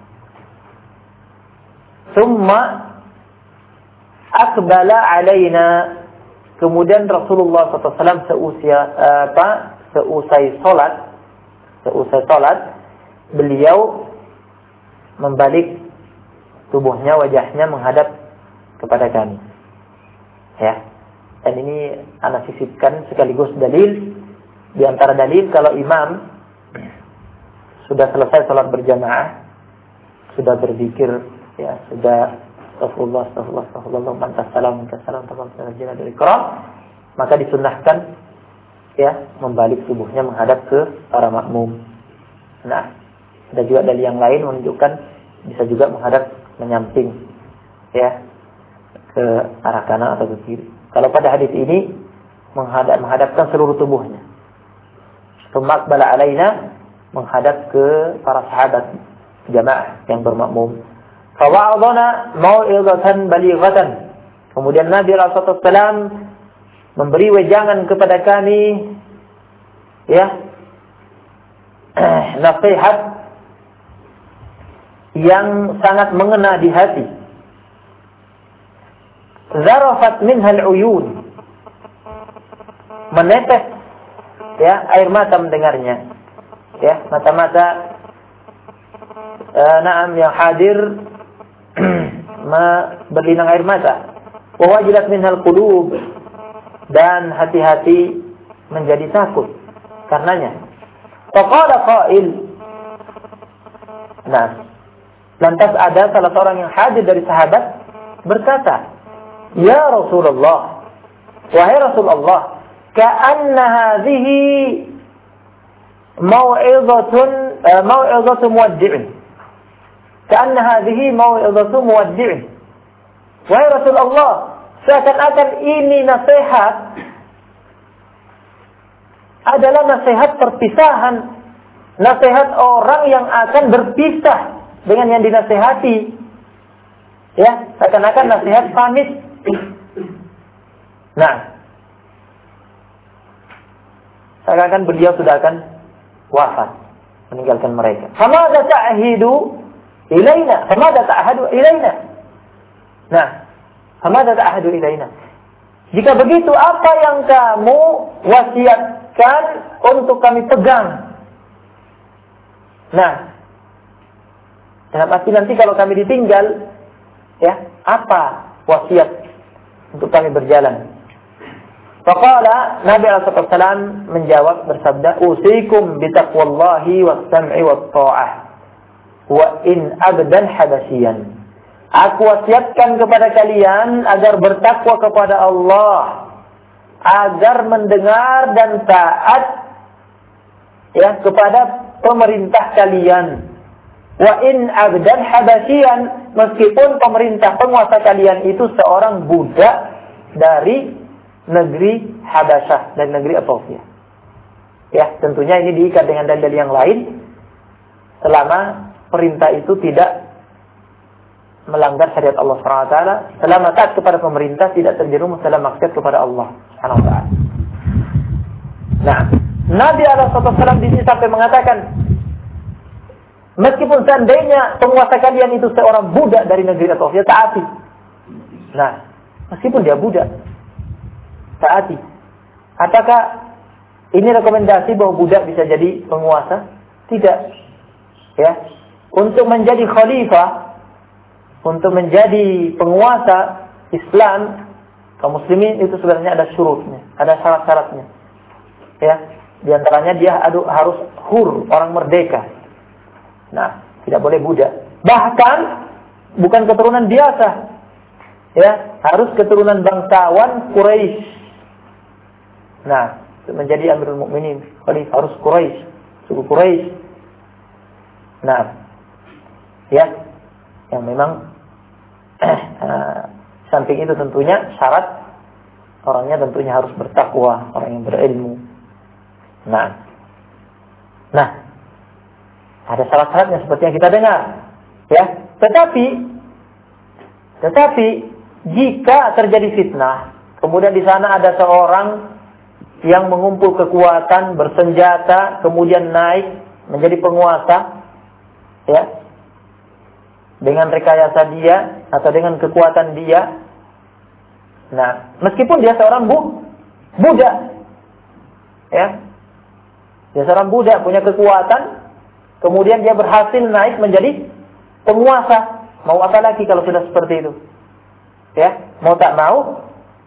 Summa akbala alaina, kemudian Rasulullah sallallahu alaihi wasallam seusia apa seusai salat seusai salat beliau membalik tubuhnya, wajahnya menghadap kepada kami. Ya. Dan ini ana sisipkan sekaligus dalil, di antara dalil kalau imam sudah selesai salat berjamaah, sudah berzikir, ya, sudah astagfirullah, astagfirullah, astagfirullah, mantas salam, mantas salam, tamam salam dari ikram, maka disunnahkan, ya, membalik tubuhnya menghadap ke para makmum. Nah, ada juga dalil yang lain menunjukkan bisa juga menghadap menyamping, ya, ke arah kanan atau ke kiri. Kalau pada hadis ini menghadap menghadapkan seluruh tubuhnya. Tsumma aqbala alaina, menghadap ke para sahabat jamaah yang bermakmum. Fawa'adana mau'izatan balighatan. Kemudian Nabi sallallahu alaihi wasallam memberi wejangan kepada kami, ya, nasihat yang sangat mengena di hati. Zarafat minhal uyun, menetes, ya, air mata mendengarnya, ya, mata-mata uh, naam yang hadir berlinang air mata. Wa wajilat minhal qulub, dan hati-hati menjadi takut karenanya. Faqala qail, nah, lantas ada salah seorang yang hadir dari sahabat berkata, "Ya Rasulullah, wahai Rasulullah, ka'anna hadhihi mau'izatun mau'izatu muwaddi'in. Ka'anna hadhihi mau'izatu muwaddi'in." Wahai Rasulullah, seakan-akan ini nasihat adalah nasihat perpisahan nasihat orang yang akan berpisah dengan yang dinasihati. Ya, seakan-akan nasihat pamit. Nah, seakan-akan beliau sudah akan wafat, meninggalkan mereka. Famadza ta'hidu ilaina? Famadza ta'hadu ilaina? Nah, famadza ta'hadu ilaina? Jika begitu, apa yang kamu wasiatkan untuk kami pegang? Nah, dalam arti nanti kalau kami ditinggal, ya, apa wasiat untuk kami berjalan? Faqala, Nabi alaihi wasallam menjawab bersabda, "Usikum bitaqwallahi was-sam'i wat-tha'ah wa in abdan habasyian." Aku wasiatkan kepada kalian agar bertakwa kepada Allah, agar mendengar dan taat ya kepada pemerintah kalian. Wa in abdan habasyian, meskipun pemerintah penguasa kalian itu seorang budak dari negeri Habasyah dan negeri Ethiopia. Ya, tentunya ini diikat dengan dalil yang lain selama perintah itu tidak melanggar syariat Allah subhanahu wa taala, selama taat kepada pemerintah, tidak terjerumus dalam maksiat kepada Allah subhanahu wa taala. Nah, Nabi alaihi wasallam di sini sampai mengatakan, meskipun seandainya penguasa kalian itu seorang budak dari negeri Ethiopia, taati. Nah, meskipun dia budak, taati. Apakah ini rekomendasi bahwa budak bisa jadi penguasa? Tidak. Ya, untuk menjadi khalifah, untuk menjadi penguasa Islam kaum muslimin itu sebenarnya ada syurutnya, ada syarat-syaratnya. Ya, di antaranya dia harus hur, orang merdeka. Nah, tidak boleh budak. Bahkan bukan keturunan biasa. Ya, harus keturunan bangsawan Quraisy. Nah, menjadi Amirul Mukminin, khalifah harus Quraisy, suku Quraisy. Nah, ya, yang memang Uh, samping itu tentunya syarat orangnya tentunya harus bertakwa, orang yang berilmu. Nah, nah ada syarat-syaratnya seperti yang kita dengar, ya. Tetapi, tetapi jika terjadi fitnah, kemudian di sana ada seorang yang mengumpul kekuatan, bersenjata, kemudian naik menjadi penguasa, ya, dengan rekayasa dia atau dengan kekuatan dia. Nah, meskipun dia seorang bu, budak, ya, dia seorang budak punya kekuatan, kemudian dia berhasil naik menjadi penguasa. Mau apa lagi kalau sudah seperti itu? Ya, mau tak mau,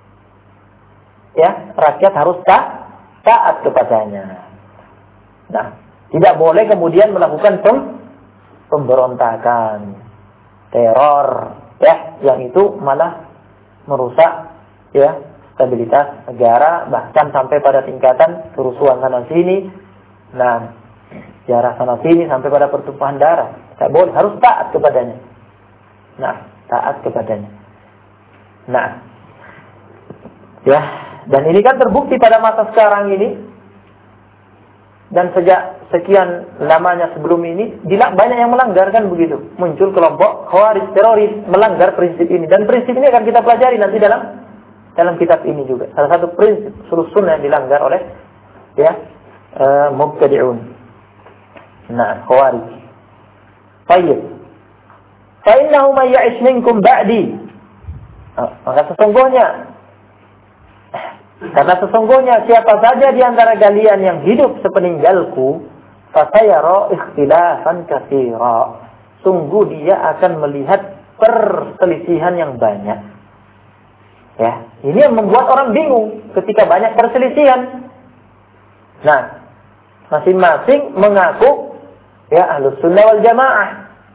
ya, rakyat harus tak taat kepadanya. Nah, tidak boleh kemudian melakukan pem, pemberontakan, teror, ya, yang itu malah merusak, ya, stabilitas negara, bahkan sampai pada tingkatan kerusuhan sana sini. Nah, jarah sana sini sampai pada pertumpahan darah. Tak boleh, harus taat kepadanya. Nah, taat kepadanya. Nah, ya, dan ini kan terbukti pada masa sekarang ini. Dan sejak sekian lamanya sebelum ini, banyak yang melanggar, kan begitu. Muncul kelompok khawarij, teroris, melanggar prinsip ini. Dan prinsip ini akan kita pelajari nanti dalam dalam kitab ini juga. Salah satu prinsip sulus sunnah yang dilanggar oleh, ya, uh, mubtadi'un. Nah, khawarij. Baik. Fa innahu may ya'ish minkum ba'di. Oh, maka sesungguhnya Karena sesungguhnya siapa saja di antara kalian yang hidup sepeninggalku, fasayara ikhtilafan katsira. Sungguh dia akan melihat perselisihan yang banyak. Ya, ini yang membuat orang bingung ketika banyak perselisihan. Nah, masing-masing mengaku ya Ahlus Sunnah wal Jamaah.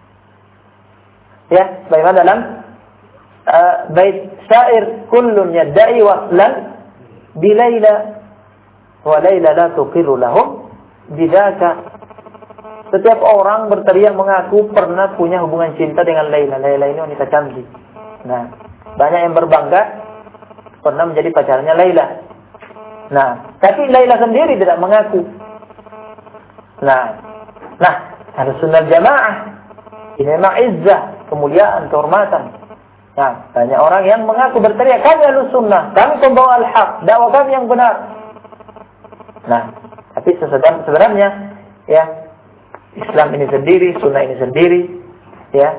Ya, bagaimana dalam uh, bait syair, kullun yadda'i waslan bilaila wa laila la tuqiru lahum bidaka. Setiap orang berteriak mengaku pernah punya hubungan cinta dengan Laila. Laila ini wanita cantik. Nah, banyak yang berbangga pernah menjadi pacarnya Laila. Nah, tapi Laila sendiri tidak mengaku. Nah, Nah, harus sunnah jamaah. Ini memang izzah, kemuliaan, kehormatan. Nah, banyak orang yang mengaku berteriak, kami Ahlus Sunnah, kami pembawa al-haq, dakwah kami yang benar. Nah, tapi sebenarnya ya Islam ini sendiri, Sunnah ini sendiri, ya,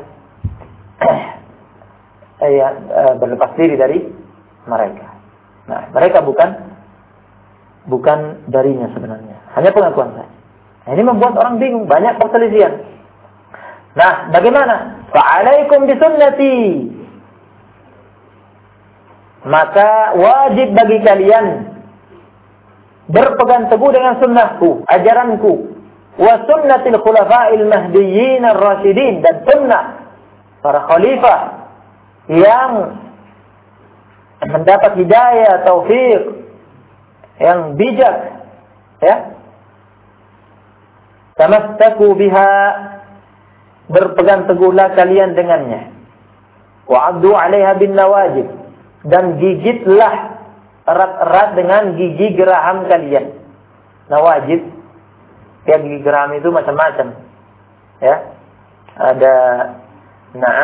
ya berlepas diri dari mereka. Nah, mereka bukan bukan darinya sebenarnya, hanya pengakuan saja. Nah, ini membuat orang bingung, banyak perselisihan. Nah, bagaimana? Fa'alaikum bisunnati. Maka wajib bagi kalian berpegang teguh dengan sunnahku, ajaranku, wa sunnatil khulafa'il mahdiyyin ar-rasyidin, dan sunnah para khalifah yang mendapat hidayah, taufik, yang bijak, ya. Tamastaku biha, berpegang teguhlah kalian dengannya. Wa 'addu 'alaiha bin nawajib, dan gigitlah erat-erat dengan gigi geraham kalian. Nawajib, ya, gigi geraham itu macam-macam, ya. Ada na'am,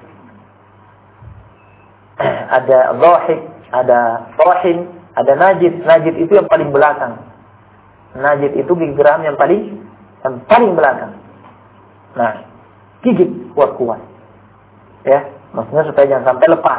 ada dhahik, ada rahim, ada najid. Najid itu yang paling belakang. Najid itu gigi geraham yang paling yang paling belakang. Nah, gigit kuat-kuat, ya, maksudnya supaya jangan sampai lepas.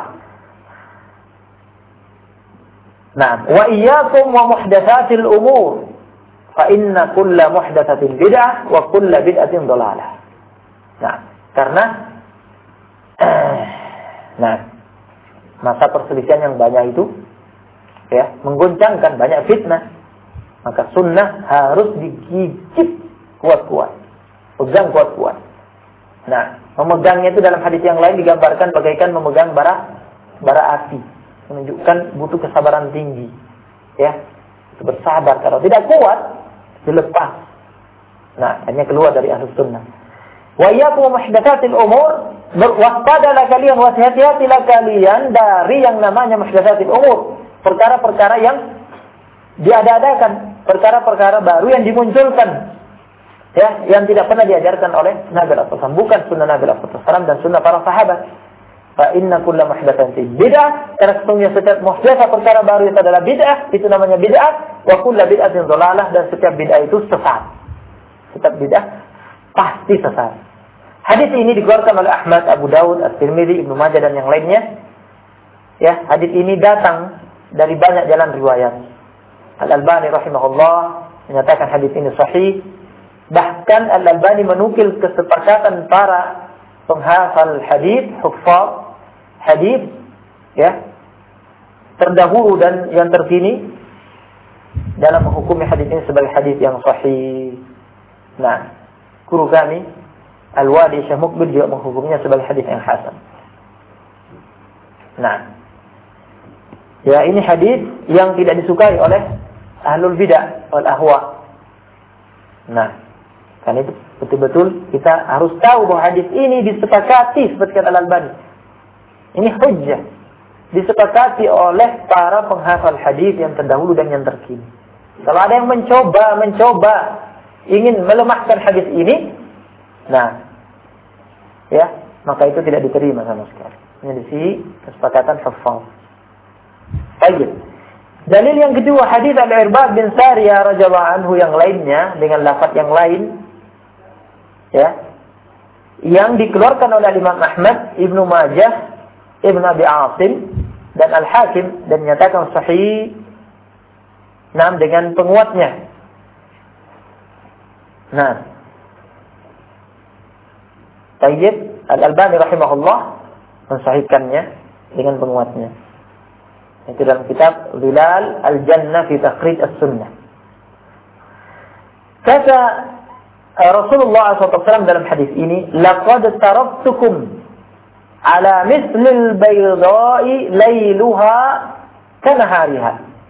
Nah, wa iyyakum wa muhdatsatil umur, fa inna kulla muhdatsatin bid'ah wa kulla bid'atin dhalalah. Nah, karena eh, nah, masa perselisihan yang banyak itu, ya, menggoncangkan, banyak fitnah. Maka sunnah harus digigit kuat-kuat, pegang kuat-kuat. Nah, memegangnya itu dalam hadis yang lain digambarkan bagaikan memegang bara bara api, menunjukkan butuh kesabaran tinggi, ya, bersabar. Kalau tidak kuat, dilepas. Nah, hanya keluar dari Ahlus Sunnah. Wa iyyakum muhdatsatil umur, berwaspadalah kalian, wasihati-hatilah kalian dari yang namanya muhdatsatil umur, perkara-perkara yang diada-adakan, perkara-perkara baru yang dimunculkan, ya, yang tidak pernah diajarkan oleh Nabi sallallahu alaihi wasallam, bukan sunnah Nabi sallallahu alaihi wasallam dan sunnah para sahabat. Fa inna kulla muhdatsatin bid'ah, karena sesungguhnya setiap muhdatsah, perkara baru itu adalah bid'ah, itu namanya bid'ah. Wa kulla bid'atin dhalalah, dan setiap bid'ah itu sesat. Setiap bid'ah pasti sesat. Hadis ini dikeluarkan oleh Ahmad, Abu Dawud, At-Tirmidzi, Ibnu Majah dan yang lainnya. Ya, hadis ini datang dari banyak jalan riwayat. Al-Albani rahimahullah menyatakan hadis ini sahih. Bahkan Al-Albani menukil kesepakatan para penghafal hadis, huffaz hadis, ya, terdahulu dan yang terkini dalam menghukumi hadis ini sebagai hadis yang sahih. Nah, guru kami Al-Wadi Syekh Mukbil juga menghukumnya sebagai hadis yang hasan. Nah, ya, ini hadis yang tidak disukai oleh ahlul bidah wal ahwa. Nah, karena itu betul-betul kita harus tahu bahwa hadis ini disepakati seperti kata Al-Albani. Ini hujjah, disepakati oleh para penghafal hadis yang terdahulu dan yang terkini. Kalau ada yang mencoba mencoba ingin melemahkan hadis ini, nah, ya, maka itu tidak diterima sama sekali. Menyelisih kesepakatan huffaz. Baik. Dalil yang kedua, hadis Al-Irbad bin Sariyah radhiyallahu anhu yang lainnya dengan lafaz yang lain, ya, yang dikeluarkan oleh Imam Ahmad, Ibnu Majah, Ibnu Abi Asim dan Al-Hakim, dan dinyatakan sahih, nah, dengan penguatnya. Nah, Tayyib Al-Albani rahimahullah mensahihkannya dengan penguatnya. Itu dalam kitab Zilal Al-Jannah fi Takhrij As-Sunnah. Kata Rasulullah shallallahu alaihi wasallam dalam hadis ini, laqad taraktukum ala mislil baydai lailuha kanahariha.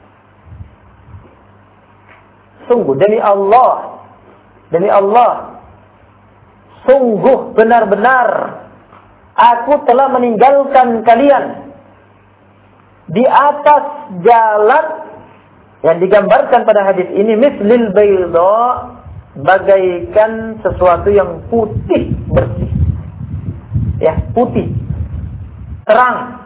Sungguh demi Allah, demi Allah, sungguh benar-benar aku telah meninggalkan kalian di atas jalan yang digambarkan pada hadis ini mislil bayda, bagaikan sesuatu yang putih bersih. Ya, putih. Terang.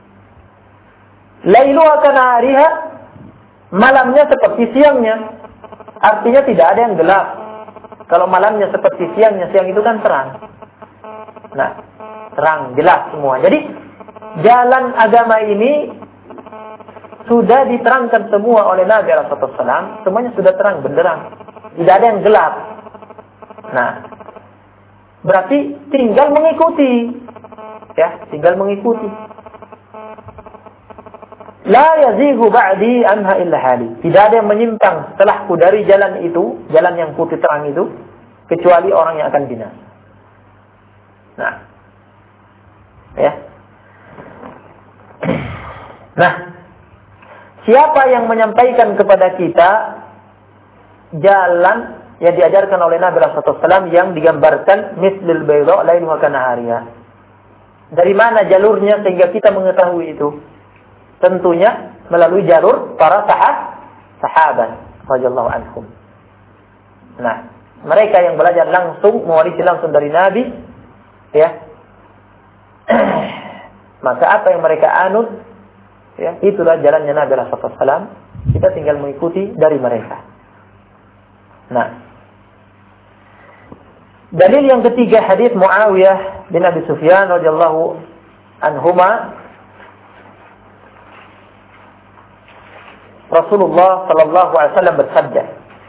Lailuha kanahariha, malamnya seperti siangnya. Artinya tidak ada yang gelap. Kalau malamnya seperti siangnya, siang itu kan terang. Nah, terang, jelas semua. Jadi, jalan agama ini sudah diterangkan semua oleh Nabi shallallahu alaihi wasallam. Semuanya sudah terang, benderang. Tidak ada yang gelap. Nah, berarti tinggal mengikuti. Ya, tinggal mengikuti. La yazighu ba'di anha illa hali. Tidak ada yang menyimpang setelahku dari jalan itu, jalan yang putih terang itu, kecuali orang yang akan binasa. Nah. Ya. Nah, siapa yang menyampaikan kepada kita jalan yang diajarkan oleh Nabi shallallahu alaihi wasallam yang digambarkan mislul bayda lailuha kanahariha? Dari mana jalurnya sehingga kita mengetahui itu? Tentunya melalui jalur para sahab, sahabat radhiyallahu anhum. Nah, mereka yang belajar langsung, mewarisi langsung dari Nabi, ya. Maka apa yang mereka anut, ya, itulah jalannya Nabi shallallahu alaihi wasallam. Kita tinggal mengikuti dari mereka. Nah, dalil yang ketiga hadis Muawiyah bin Abi Sufyan radhiyallahu anhuma, Rasulullah sallallahu alaihi wasallam bersabda,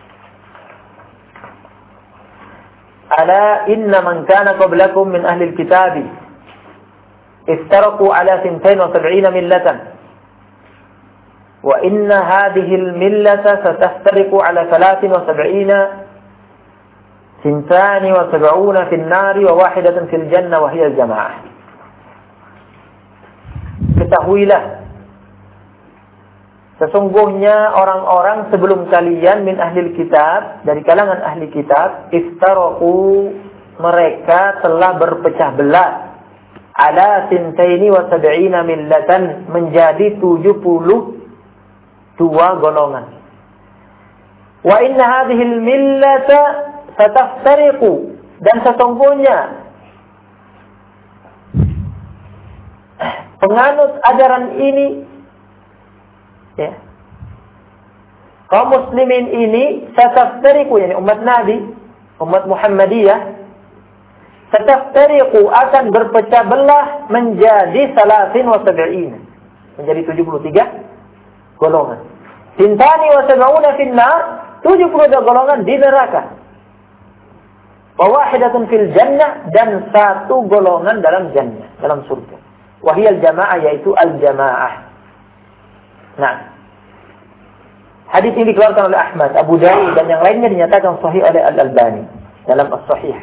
"Ala inna man kana qablakum min ahli al-kitab iftaraku ala thintain wa sab'ina millatan wa inna hadhihi al-millata sataftariqu ala thalathin wa sab'ina thintani wa sab'una fi an-nar wa wahidatan fil jannah wa hiya al-jamaah." Ketahuilah, sesungguhnya orang-orang sebelum kalian min ahli kitab, dari kalangan ahli kitab, iftaraku, mereka telah berpecah belah, ala sintaini wa sab'ina millatan, menjadi tujuh puluh dua golongan. Wa inna hadhihi al-millata sataftariqu, dan sesungguhnya penganut ajaran ini, ya, kaum muslimin ini sataftariqu, yani umat Nabi, umat Muhammadiyah, sataftariqu, akan berpecah belah menjadi salasin wa sab'ina, menjadi tujuh puluh tiga golongan. Tintani wa sab'una fin nar, tujuh puluh dua golongan di neraka. Wa wahidatun fil jannah, dan satu golongan dalam jannah, dalam surga. Wa hiya al-jamaah, yaitu al-jamaah. Nah, hadis ini dikeluarkan oleh Ahmad, Abu Dawud, dan yang lainnya dinyatakan sahih oleh Al-Albani dalam As-Sahih.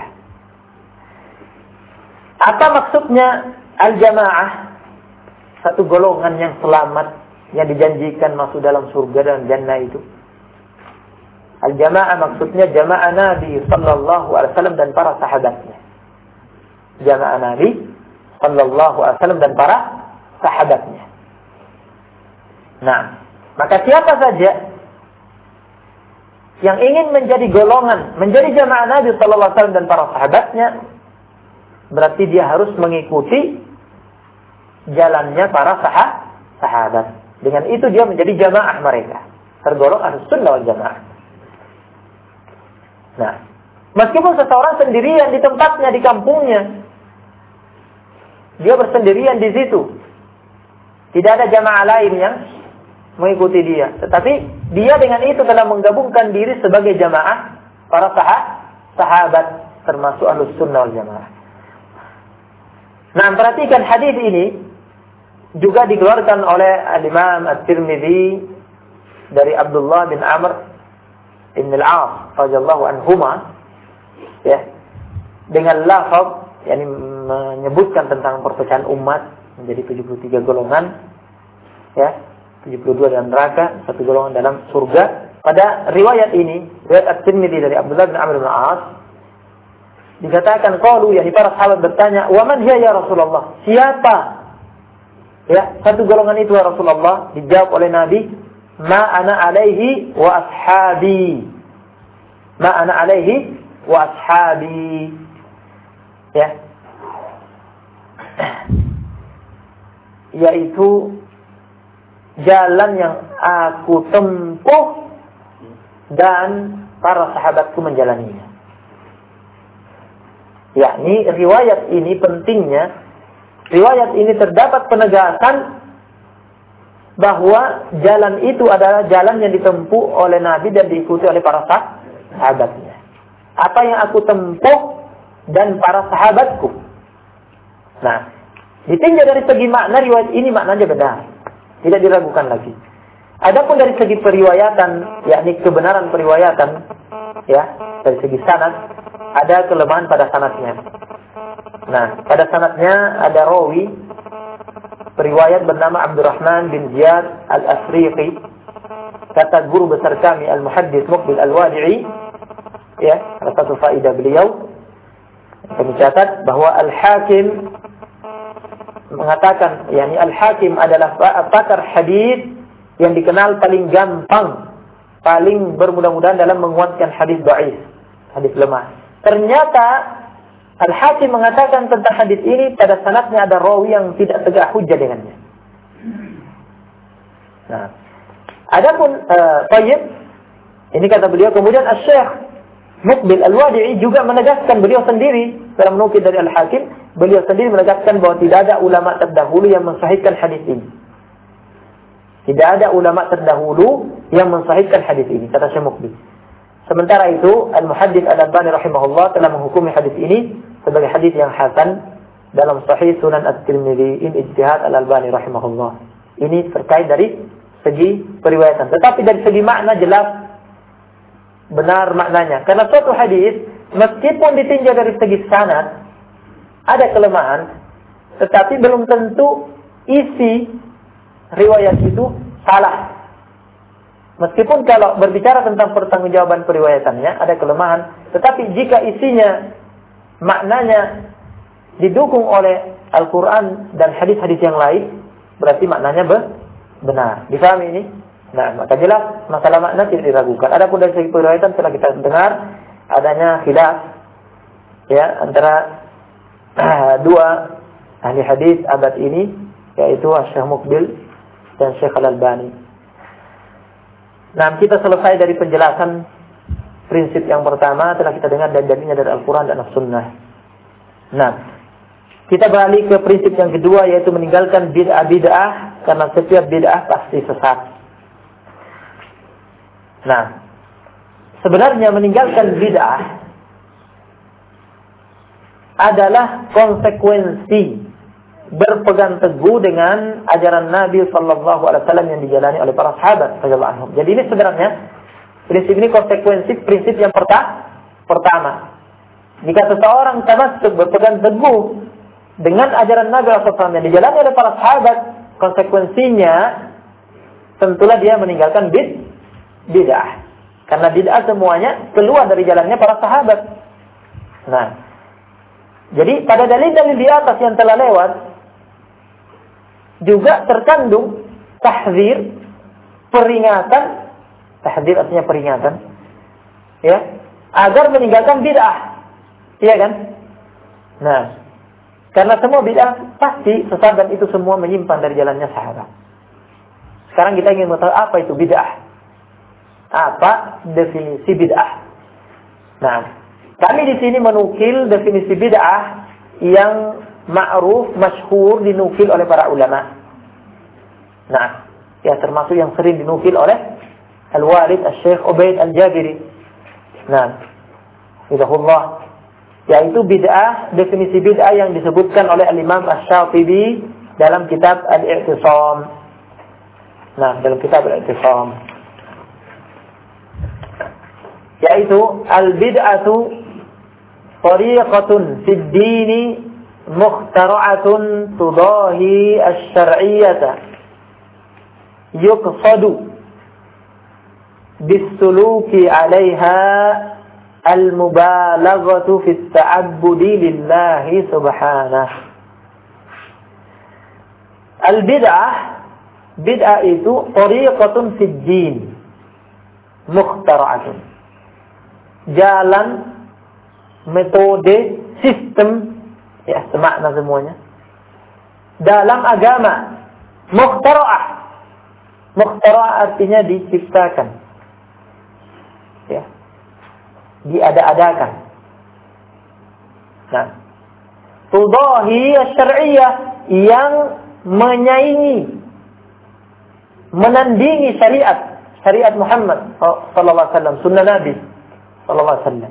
Apa maksudnya al-jamaah? Satu golongan yang selamat, yang dijanjikan masuk dalam surga dan jannah itu. Al-jamaah maksudnya jamaah Nabi sallallahu alaihi wasallam dan para sahabatnya. Jamaah Nabi sallallahu alaihi wasallam dan para sahabatnya. Nah, maka siapa saja yang ingin menjadi golongan, menjadi jamaah Nabi sallallahu alaihi wasallam dan para sahabatnya, berarti dia harus mengikuti jalannya para sahab, sahabat. Dengan itu dia menjadi jamaah mereka, tergolong Ahlussunnah wal Jamaah. Nah, meskipun seseorang sendirian di tempatnya, di kampungnya, dia bersendirian di situ, tidak ada jamaah lain yang mengikuti dia, tetapi dia dengan itu telah menggabungkan diri sebagai jamaah para sahab, sahabat, termasuk Ahlussunnah wal Jamaah. Nah, perhatikan hadis ini juga dikeluarkan oleh Al-Imam At-Tirmidzi dari Abdullah bin Amr bin Al-As radhiyallahu anhuma, ya, dengan lafaz yakni menyebutkan tentang perpecahan umat menjadi tujuh puluh tiga golongan, ya, tujuh puluh dua dalam neraka, satu golongan dalam surga. Pada riwayat ini, riwayat At-Tirmidzi dari Abdullah bin Amr bin Al-As, dikatakan qalu, yakni para sahabat bertanya, "Wa man hiya ya Rasulullah?" Siapa, ya, satu golongan itu ya Rasulullah? Dijawab oleh Nabi, "Ma ana alaihi wa ashabi." ma ana alaihi wa ashabi. Ya. Yaitu jalan yang aku tempuh dan para sahabatku menjalaninya. Yakni riwayat ini pentingnya, riwayat ini terdapat penegasan bahwa jalan itu adalah jalan yang ditempuh oleh Nabi dan diikuti oleh para sahabatnya. Apa yang aku tempuh dan para sahabatku. Nah, ditinjau dari segi makna, riwayat ini maknanya benar, tidak diragukan lagi. Adapun dari segi periwayatan, yakni kebenaran periwayatan, ya, dari segi sanad, ada kelemahan pada sanadnya. Nah, pada sanadnya ada rawi periwayat bernama Abdurrahman bin Ziyad al-Asriqi. Kata guru besar kami Al-Muhaddits Muqbil Al-Wadi'i, ya, salah satu faedah beliau, kami catat bahwa Al-Hakim mengatakan, yakni Al-Hakim adalah pakar hadis yang dikenal paling gampang, paling bermudah-mudahan dalam menguatkan hadis dhaif, hadis lemah. Ternyata Al-Hakim mengatakan tentang hadis ini pada sanadnya ada rawi yang tidak tegak hujjah dengannya. Nah, adapun uh, Tayyib, ini kata beliau, kemudian Asy-Syaikh Muqbil Al-Wadi'i juga menegaskan, beliau sendiri dalam menukil dari Al-Hakim, beliau sendiri menegaskan bahwa tidak ada ulama terdahulu yang mensahihkan hadis ini. Tidak ada ulama terdahulu yang mensahihkan hadis ini, kata Syekh Muqbil. Sementara itu, Al-Muhaddits Al-Albani rahimahullah telah menghukumi hadis ini sebagai hadis yang hasan dalam Sahih Sunan At-Tirmidzi, in ijtihad Al-Albani rahimahullah. Ini terkait dari segi periwayatan. Tetapi dari segi makna jelas benar maknanya. Karena suatu hadis meskipun ditinjau dari segi sanad ada kelemahan, tetapi belum tentu isi riwayat itu salah. Meskipun kalau berbicara tentang pertanggungjawaban periwayatannya ada kelemahan, tetapi jika isinya, maknanya didukung oleh Al-Quran dan hadis-hadis yang lain, berarti maknanya benar. Difahami ini? Nah, maka jelas masalah makna tidak diragukan. Adapun dari segi periwayatan telah kita dengar adanya khilaf, ya, antara uh, dua ahli hadis abad ini, yaitu Syekh Muqbil dan Syekh Al-Albani. Nah, kita selesai dari penjelasan prinsip yang pertama, telah kita dengar dan dalilnya dari Al-Quran dan As-Sunnah. Nah, kita beralih ke prinsip yang kedua, yaitu meninggalkan bid'ah-bid'ah, karena setiap bid'ah pasti sesat. Nah, sebenarnya meninggalkan bid'ah adalah konsekuensi berpegang teguh dengan ajaran Nabi Sallallahu Alaihi Wasallam yang dijalani oleh para sahabat radhiyallahu anhum. Jadi ini sebenarnya prinsip ini konsekuensi prinsip yang perta- pertama. Jika seseorang tamassuk berpegang teguh dengan ajaran Nabi Sallallahu Alaihi Wasallam yang dijalani oleh para sahabat, konsekuensinya tentulah dia meninggalkan bid bid'ah. Karena bid'ah semuanya keluar dari jalannya para sahabat. Nah, jadi pada dalil-dalil di atas yang telah lewat juga terkandung tahdzir, peringatan, tahdzir artinya peringatan, ya, agar meninggalkan bid'ah, iya kan? Nah, karena semua bid'ah pasti sesat dan itu semua menyimpang dari jalannya sahabat. Sekarang kita ingin mengetahui apa itu bid'ah, apa definisi bid'ah. Nah, kami di sini menukil definisi bid'ah yang ma'ruf, masyhur, dinukil oleh para ulama. Nah, ya termasuk yang sering dinukil oleh Al-Walid Al-Syekh Ubaid Al-Jabiri. Nah, hidahullah, yaitu bid'ah, definisi bid'ah yang disebutkan oleh Al-Imam Asy-Syatibi dalam kitab Al-I'tisam. Nah, dalam kitab Al-I'tisam, yaitu al-bid'atu tariqatun fid dini mukhtara'atun tudahi asy-syar'iyyata yuqsadu bis-suluki 'alayha al-mubalaghatu fi at-ta'abbudi lillahi subhanahu. Al-bid'ah, bid'ah itu tariqatun fid din mukhtara'atun, jalan, metode, sistem, ya semakna semuanya dalam agama. Mukhtara'ah. Mukhtara'ah artinya diciptakan, ya, diada-adakan. Nah, tudahi syar'iyyah, yang menyaingi, menandingi syariat syariat Muhammad sallallahu alaihi wasallam, sunnah Nabi sallallahu alaihi wasallam.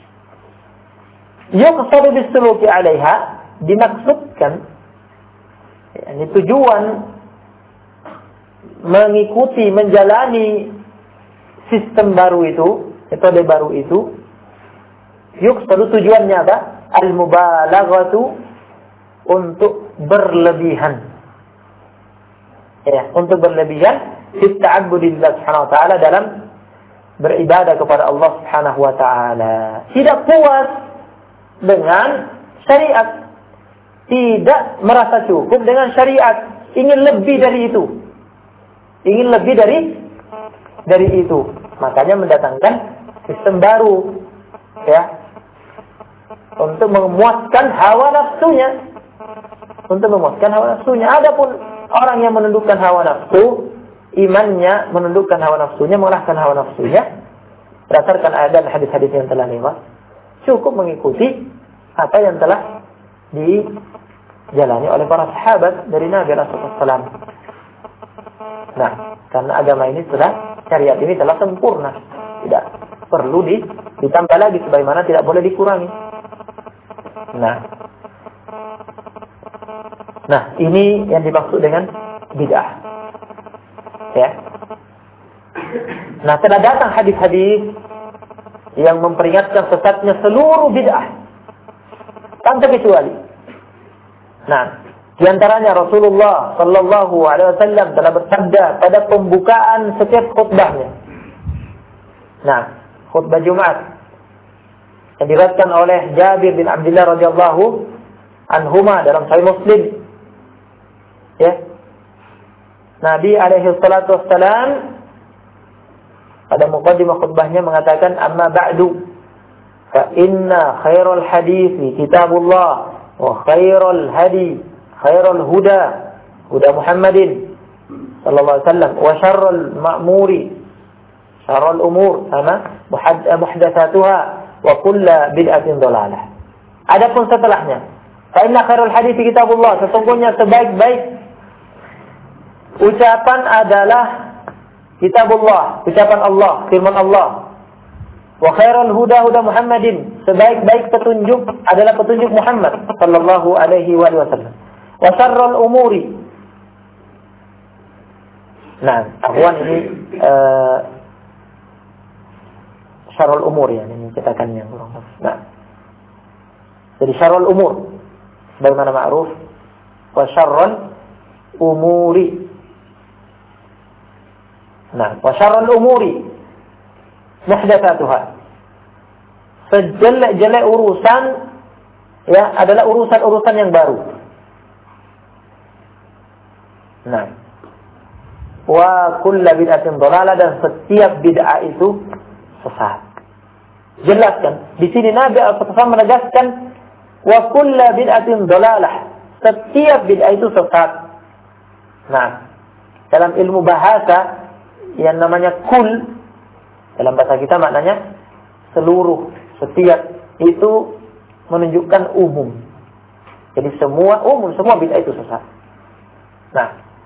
Yuqsadu bis-suluki 'alaiha, dimaksudkan, yakni tujuan mengikuti, menjalani sistem baru itu, metode baru itu. Yuqsadu, tujuannya apa? Al-mubalaghatu, untuk berlebihan, ya, untuk berlebihan fi ta'abbudillah subhanahu wa ta'ala, dalam beribadah kepada Allah subhanahu wa ta'ala. Tidak puas dengan syariat, tidak merasa cukup dengan syariat, ingin lebih dari itu, ingin lebih dari dari itu, makanya mendatangkan sistem baru, ya, untuk memuaskan hawa nafsunya, untuk memuaskan hawa nafsunya. Adapun orang yang menundukkan hawa nafsu, imannya menundukkan hawa nafsunya, mengalahkan hawa nafsunya berdasarkan ayat dan hadis-hadis yang telah lewat, cukup mengikuti apa yang telah dijalani oleh para sahabat dari Nabi Rasulullah shallallahu alaihi wasallam. Nah, karena agama ini telah, syariat ini telah sempurna, tidak perlu ditambah lagi, sebagaimana tidak boleh dikurangi. Nah, nah ini yang dimaksud dengan bid'ah, ya. Nah, telah datang hadis-hadis yang memperingatkan sesatnya seluruh bid'ah tanpa kecuali. Nah, di antaranya Rasulullah sallallahu alaihi wasallam telah bersabda pada pembukaan setiap khutbahnya. Nah, khutbah Jumat yang diriwayatkan oleh Jabir bin Abdullah radhiyallahu anhuma dalam Sahih Muslim, ya. Nabi alaihi salatu wassalam pada muqaddimah khutbahnya mengatakan, amma ba'du fa inna khairal hadithi kitabullah wa khairal hadi khairal huda huda Muhammadin sallallahu alaihi wasallam wa syarrul ma'muri syarrul umur sama muhdatsatuha wa kullu bid'atin dhalalah. Adapun setelahnya, fa inna khairal hadithi kitabullah, sesungguhnya sebaik-baik ucapan adalah kitabullah, ucapan Allah, firman Allah. Wa khairul huda huda Muhammadin, sebaik-baik petunjuk adalah petunjuk Muhammad sallallahu alaihi wasallam. Wa syarrul umuri. Nah, akhwan ini uh, syarrul umur ya, ini cetakannya kurang pas. Nah, jadi syarrul umur sebagaimana ma'ruf, wa syarrul umuri. Nah, wa syarrul umuri muhdatsatuha, sejelek-jelek urusan, ya, adalah urusan-urusan yang baru. Nah, wa kullu bid'atin dhalalah, dan setiap bid'ah itu sesat. Jelaskan di sini Nabi sallallahu alaihi wasallam menegaskan wa kullu bid'atin dhalalah, setiap bid'ah itu sesat. Nah, dalam ilmu bahasa yang namanya kul, dalam bahasa kita maknanya seluruh, setiap, itu menunjukkan umum. Jadi semua umum, semua bid'ah itu sesat. Nah,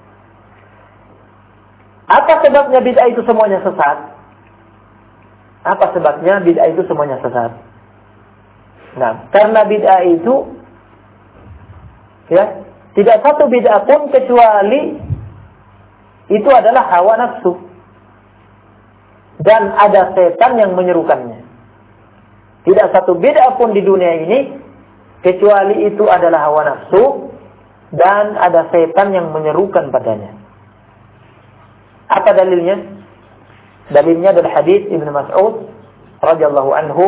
apa sebabnya bid'ah itu semuanya sesat? Apa sebabnya bid'ah itu semuanya sesat? Nah, karena bid'ah itu, ya, tidak satu bid'ah pun kecuali itu adalah hawa nafsu, dan ada setan yang menyerukannya. Tidak satu bid'ah pun di dunia ini kecuali itu adalah hawa nafsu dan ada setan yang menyerukan padanya. Apa dalilnya? Dalilnya adalah hadis Ibnu Mas'ud radhiyallahu anhu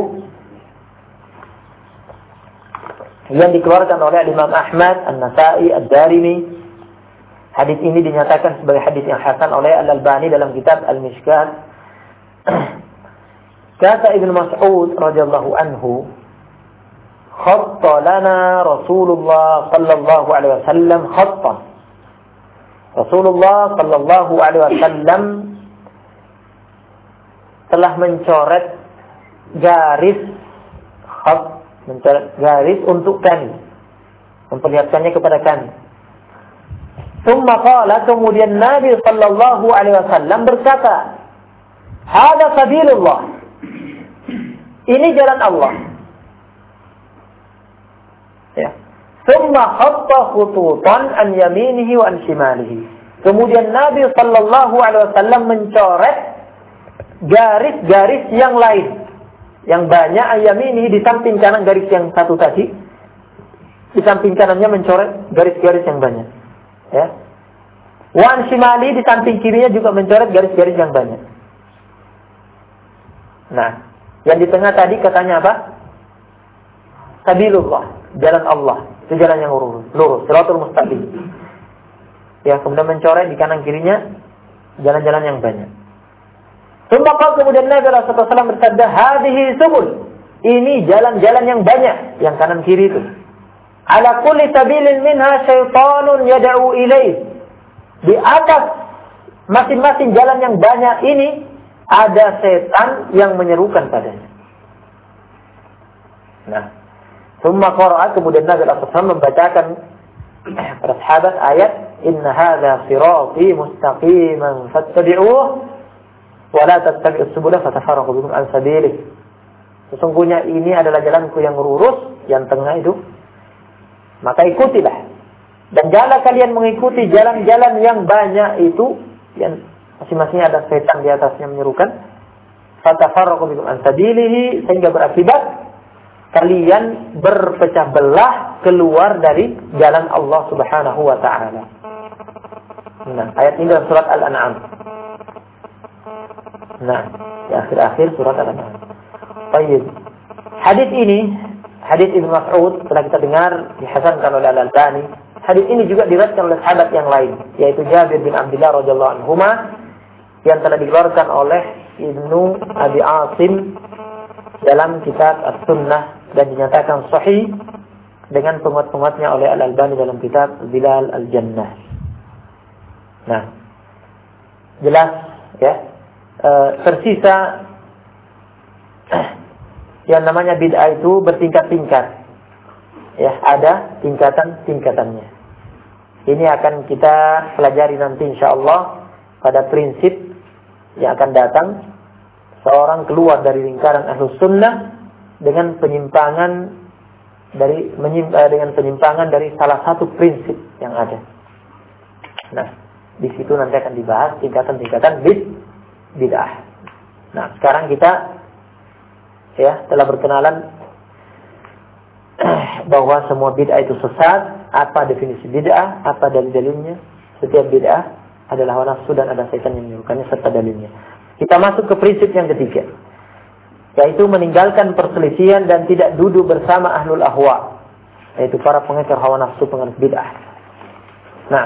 yang dikeluarkan oleh Imam Ahmad, An-Nasa'i, Ad-Darimi. Hadis ini dinyatakan sebagai hadis yang hasan oleh Al-Albani dalam kitab Al-Mishkat. Kata Ibnu Mas'ud radhiyallahu anhu, khatta lana Rasulullah sallallahu alaihi wasallam khattan. Rasulullah sallallahu alaihi wasallam telah mencoret garis khat, mencoret garis untuk kami, memperlihatkannya kepada kami. Tsumma qala, kemudian Nabi sallallahu alaihi wasallam berkata, "Hada sabilullah." Ini jalan Allah. Ya. Tsumma khatta khututan an yaminihi wa an shimalihi. Kemudian Nabi sallallahu alaihi wasallam mencoret garis-garis yang lain, yang banyak, an yaminihi di samping kanan garis yang satu tadi, di samping kanannya mencoret garis-garis yang banyak. Ya. Wan shimali, di samping kirinya juga mencoret garis-garis yang banyak. Nah, yang di tengah tadi katanya apa? Sabilullah, jalan Allah, itu jalan yang lurus, lurus, shiratul mustaqim. Ya, kemudian mencoret di kanan kirinya jalan-jalan yang banyak. Sumpah kemudian Nabi sallallahu alaihi wasallam bersabda, "Hadhihi subul." Ini jalan-jalan yang banyak, yang kanan kiri itu. Ala kulli sabilin minha syaitanun yad'u ilaih. Di atas masing-masing jalan yang banyak ini ada setan yang menyerukan padanya. Nah, summa qara'a, kemudian Nabi sallallahu alaihi wasallam membacakan para sahabat ayat, "Inna hadza sirati mustaqiman fattabi'uhu wa la tattabi'us subula fatafarraqu bikum an sabilih." Sesungguhnya ini adalah jalanku yang lurus, yang tengah itu, maka ikutilah. Dan janganlah kalian mengikuti jalan-jalan yang banyak itu, yang masing-masing ada setan di atasnya menyerukan. Fatafarraqu bikum an sabilihi, sehingga berakibat kalian berpecah belah keluar dari jalan Allah Subhanahu wa taala. Nah, ayat ini dalam surat Al-An'am. Nah, di akhir-akhir surat Al-An'am. Baik. Hadis ini, hadis Ibnu Mas'ud, telah kita dengar dihasankan oleh Al-Albani. Hadis ini juga diriwayatkan oleh sahabat yang lain, yaitu Jabir bin Abdullah radhiyallahu anhuma, yang telah dikeluarkan oleh Ibnu Abi Asim dalam kitab As-Sunnah dan dinyatakan sahih dengan penguat-penguatnya oleh Al-Albani dalam kitab Zilal Al-Jannah. Nah, jelas ya, e, tersisa yang namanya bid'ah itu bertingkat-tingkat. Ya, ada tingkatan-tingkatannya. Ini akan kita pelajari nanti insyaallah pada prinsip yang akan datang. Seorang keluar dari lingkaran Ahlus Sunnah dengan penyimpangan dari menyimp, dengan penyimpangan dari salah satu prinsip yang ada. Nah, di situ nanti akan dibahas tingkatan-tingkatan bid bid'ah. Nah, sekarang kita ya telah berkenalan bahwa semua bid'ah itu sesat. Apa definisi bid'ah? Apa dalil-dalilnya? Setiap bid'ah adalah hawa nafsu dan ada setan yang menyuruhkannya serta dalilnya. Kita masuk ke prinsip yang ketiga, yaitu meninggalkan perselisihan dan tidak duduk bersama ahlul ahwa, yaitu para pengekor hawa nafsu, penganut bid'ah. Nah,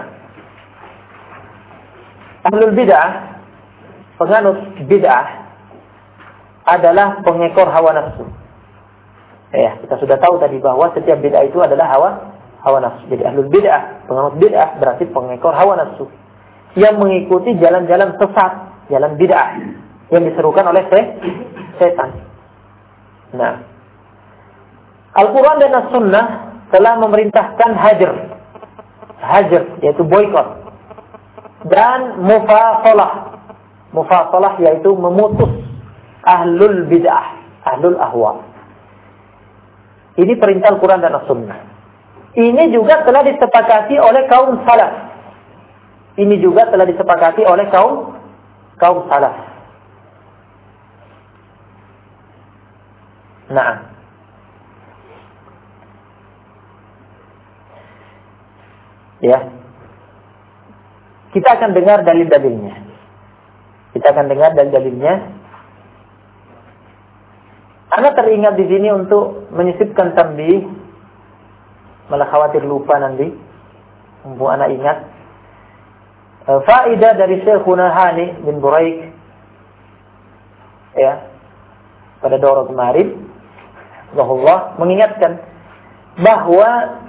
ahlul bid'ah, penganut bid'ah adalah pengekor hawa nafsu. Ya, kita sudah tahu tadi bahwa setiap bid'ah itu adalah hawa hawa nafsu. Jadi ahlul bid'ah, penganut bid'ah berarti pengekor hawa nafsu yang mengikuti jalan-jalan sesat, jalan bid'ah yang diserukan oleh setan. Nah, Al-Quran dan As-Sunnah telah memerintahkan hajar, hajar yaitu boykot, dan mufasalah, mufasalah yaitu memutus ahlul bid'ah, ahlul ahwa. Ini perintah Al-Quran dan As-Sunnah. Ini juga telah disepakati oleh kaum salaf. Ini juga telah disepakati oleh kaum kaum salaf. Nah, ya, kita akan dengar dalil-dalilnya. Kita akan dengar dalil-dalilnya. Ana teringat di sini untuk menyisipkan tambih. Malah khawatir lupa nanti. Mumpung anak ingat. E, Faedah dari Syekhuna Hani bin Buraik. Ya. pada daurah kemarin, Allah mengingatkan bahwa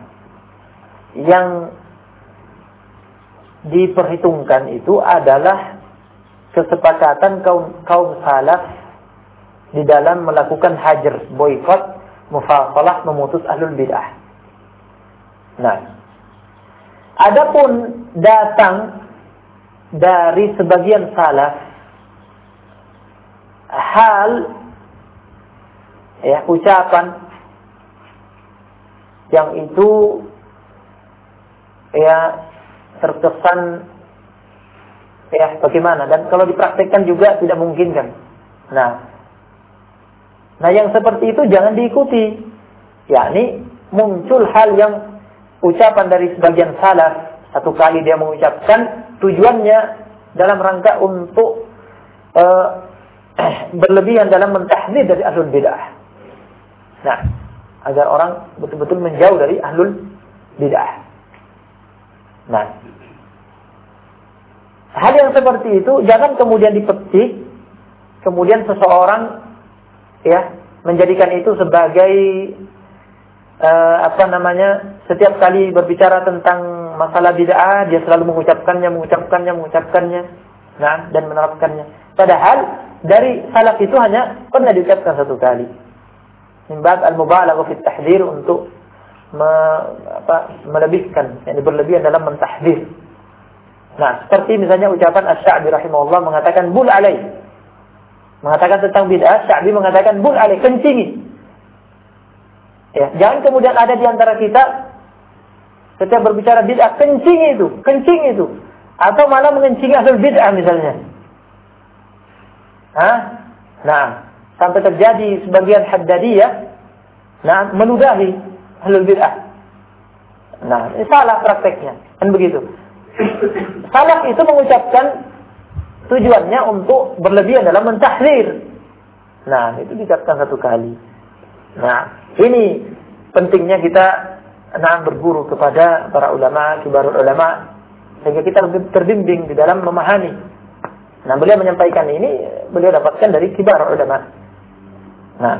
yang diperhitungkan itu adalah kesepakatan kaum kaum salaf di dalam melakukan hajar, boikot, mufasalah, memutus ahlul bid'ah. Nah, adapun datang dari sebagian salaf hal ya ucapan yang itu ya terkesan ya bagaimana, dan kalau dipraktekkan juga tidak mungkin kan. Nah, nah yang seperti itu jangan diikuti. Yakni muncul hal yang ucapan dari sebagian salaf, satu kali dia mengucapkan tujuannya dalam rangka untuk uh, berlebihan dalam mentahdzir dari ahlul bid'ah. Nah, agar orang betul-betul menjauh dari ahlul bid'ah. Nah, hal yang seperti itu jangan kemudian dipetik, kemudian seseorang ya menjadikan itu sebagai uh, apa namanya, setiap kali berbicara tentang masalah bid'ah dia selalu mengucapkannya, mengucapkannya, mengucapkannya, nah, dan menerapkannya. Padahal dari salaf itu hanya pernah diucapkan satu kali. Mimbab al-mubalaghah fi at-tahdhir, untuk me, apa, melebihkan, yang berlebihan dalam mentahdzir. Nah, seperti misalnya ucapan Asy-Sya'bi rahimahullah mengatakan bul alai. Mengatakan tentang bid'ah, Sya'bi mengatakan bul alai, kencingi. Ya, jangan kemudian ada di antara kita setiap berbicara bid'ah kencingi itu, kencingi itu, atau malah mengencingi ahlul bid'ah misalnya. Hah? Nah, sampai terjadi sebagian Haddadiyah nah meludahi ahlul bid'ah. Nah, ini salah prakteknya. Kan begitu. Salaf itu mengucapkan tujuannya untuk berlebihan dalam mentahdzir. Nah, itu diucapkan satu kali. Nah, ini pentingnya kita nah berguru kepada para ulama, kibarul ulama, sehingga kita lebih terbimbing di dalam memahami. Nah, beliau menyampaikan ini, beliau dapatkan dari kibarul ulama. Nah,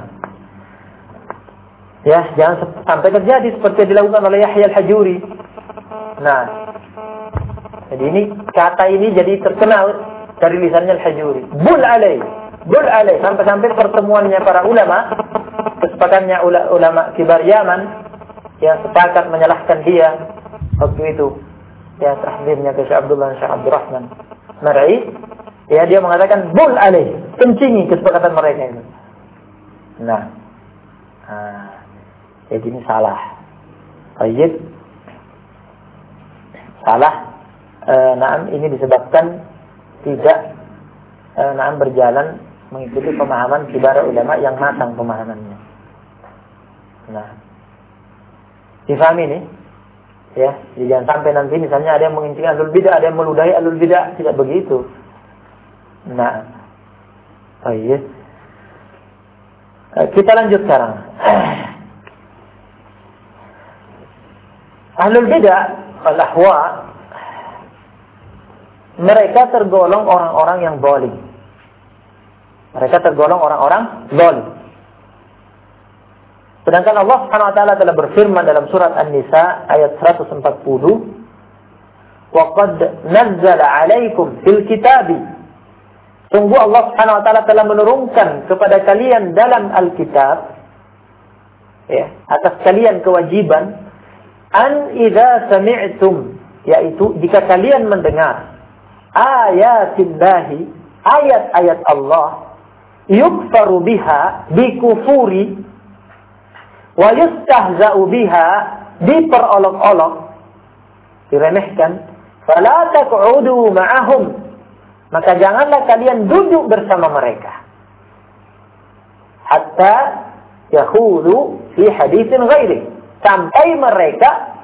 ya, jangan sampai terjadi seperti yang dilakukan oleh Yahya al-Hajuri. Nah, jadi ini kata ini jadi terkenal dari lisannya al-Hajuri. Bul alai, bul alai, sampai-sampai pertemuannya para ulama, kesepakatannya ulama kibar Yaman yang sepakat menyalahkan dia waktu itu. Ya, tahdzirnya ke Syekh Abdullah dan Syekh Abdurrahman Mar'i. Ya, dia mengatakan bul alai, kencingi kesepakatan mereka itu. Nah, nah jadi ini salah. Baik. Salah. E, naam ini disebabkan tidak e, naam berjalan mengikuti pemahaman kibar ulama yang matang pemahamannya. Nah, difahami ini, ya. Jadi jangan sampai nanti misalnya ada yang menginginkan ahlul bidah, ada yang meludahi ahlul bidah, tidak begitu. Nah, baik. E, kita lanjut sekarang. Ahlul bidah, al-ahwa, mereka tergolong orang-orang yang zalim. Mereka tergolong orang-orang zalim. Sedangkan Allah Subhanahu wa taala telah berfirman dalam surat An-Nisa ayat seratus empat puluh, "Wa qad nazzala 'alaikum fil kitabi." Sungguh Allah Subhanahu wa taala telah menurunkan kepada kalian dalam Alkitab, ya, atas kalian kewajiban an idza sami'tum, yaitu jika kalian mendengar ayatillahi, ayat-ayat Allah, yukfaru biha, dikufuri, wa yustahza'u biha, diperolok-olok, diremehkan, fala taq'udu ma'ahum, maka janganlah kalian duduk bersama mereka hatta yakhulu fi haditsin ghairi, sampai mereka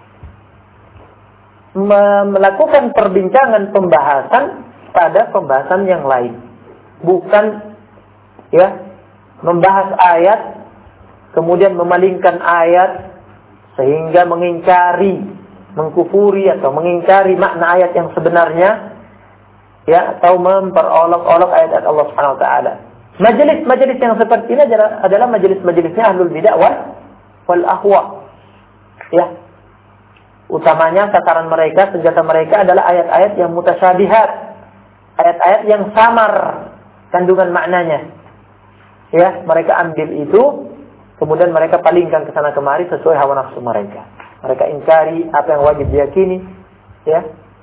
melakukan perbincangan, pembahasan pada pembahasan yang lain, bukan ya membahas ayat kemudian memalingkan ayat sehingga mengingkari, mengkufuri atau mengingkari makna ayat yang sebenarnya, ya, atau memperolok-olok ayat-ayat Allah Subhanahu wa taala. Majelis-majelis yang seperti ini adalah, adalah majelis-majelisnya ahlul bidah wal, wal ahwa. Ya. Utamanya sasaran mereka, senjata mereka adalah ayat-ayat yang mutasyabihat. Ayat-ayat yang samar kandungan maknanya. Ya, mereka ambil itu, kemudian mereka palingkan ke sana kemari sesuai hawa nafsu mereka. Mereka ingkari apa yang wajib diyakini, ya.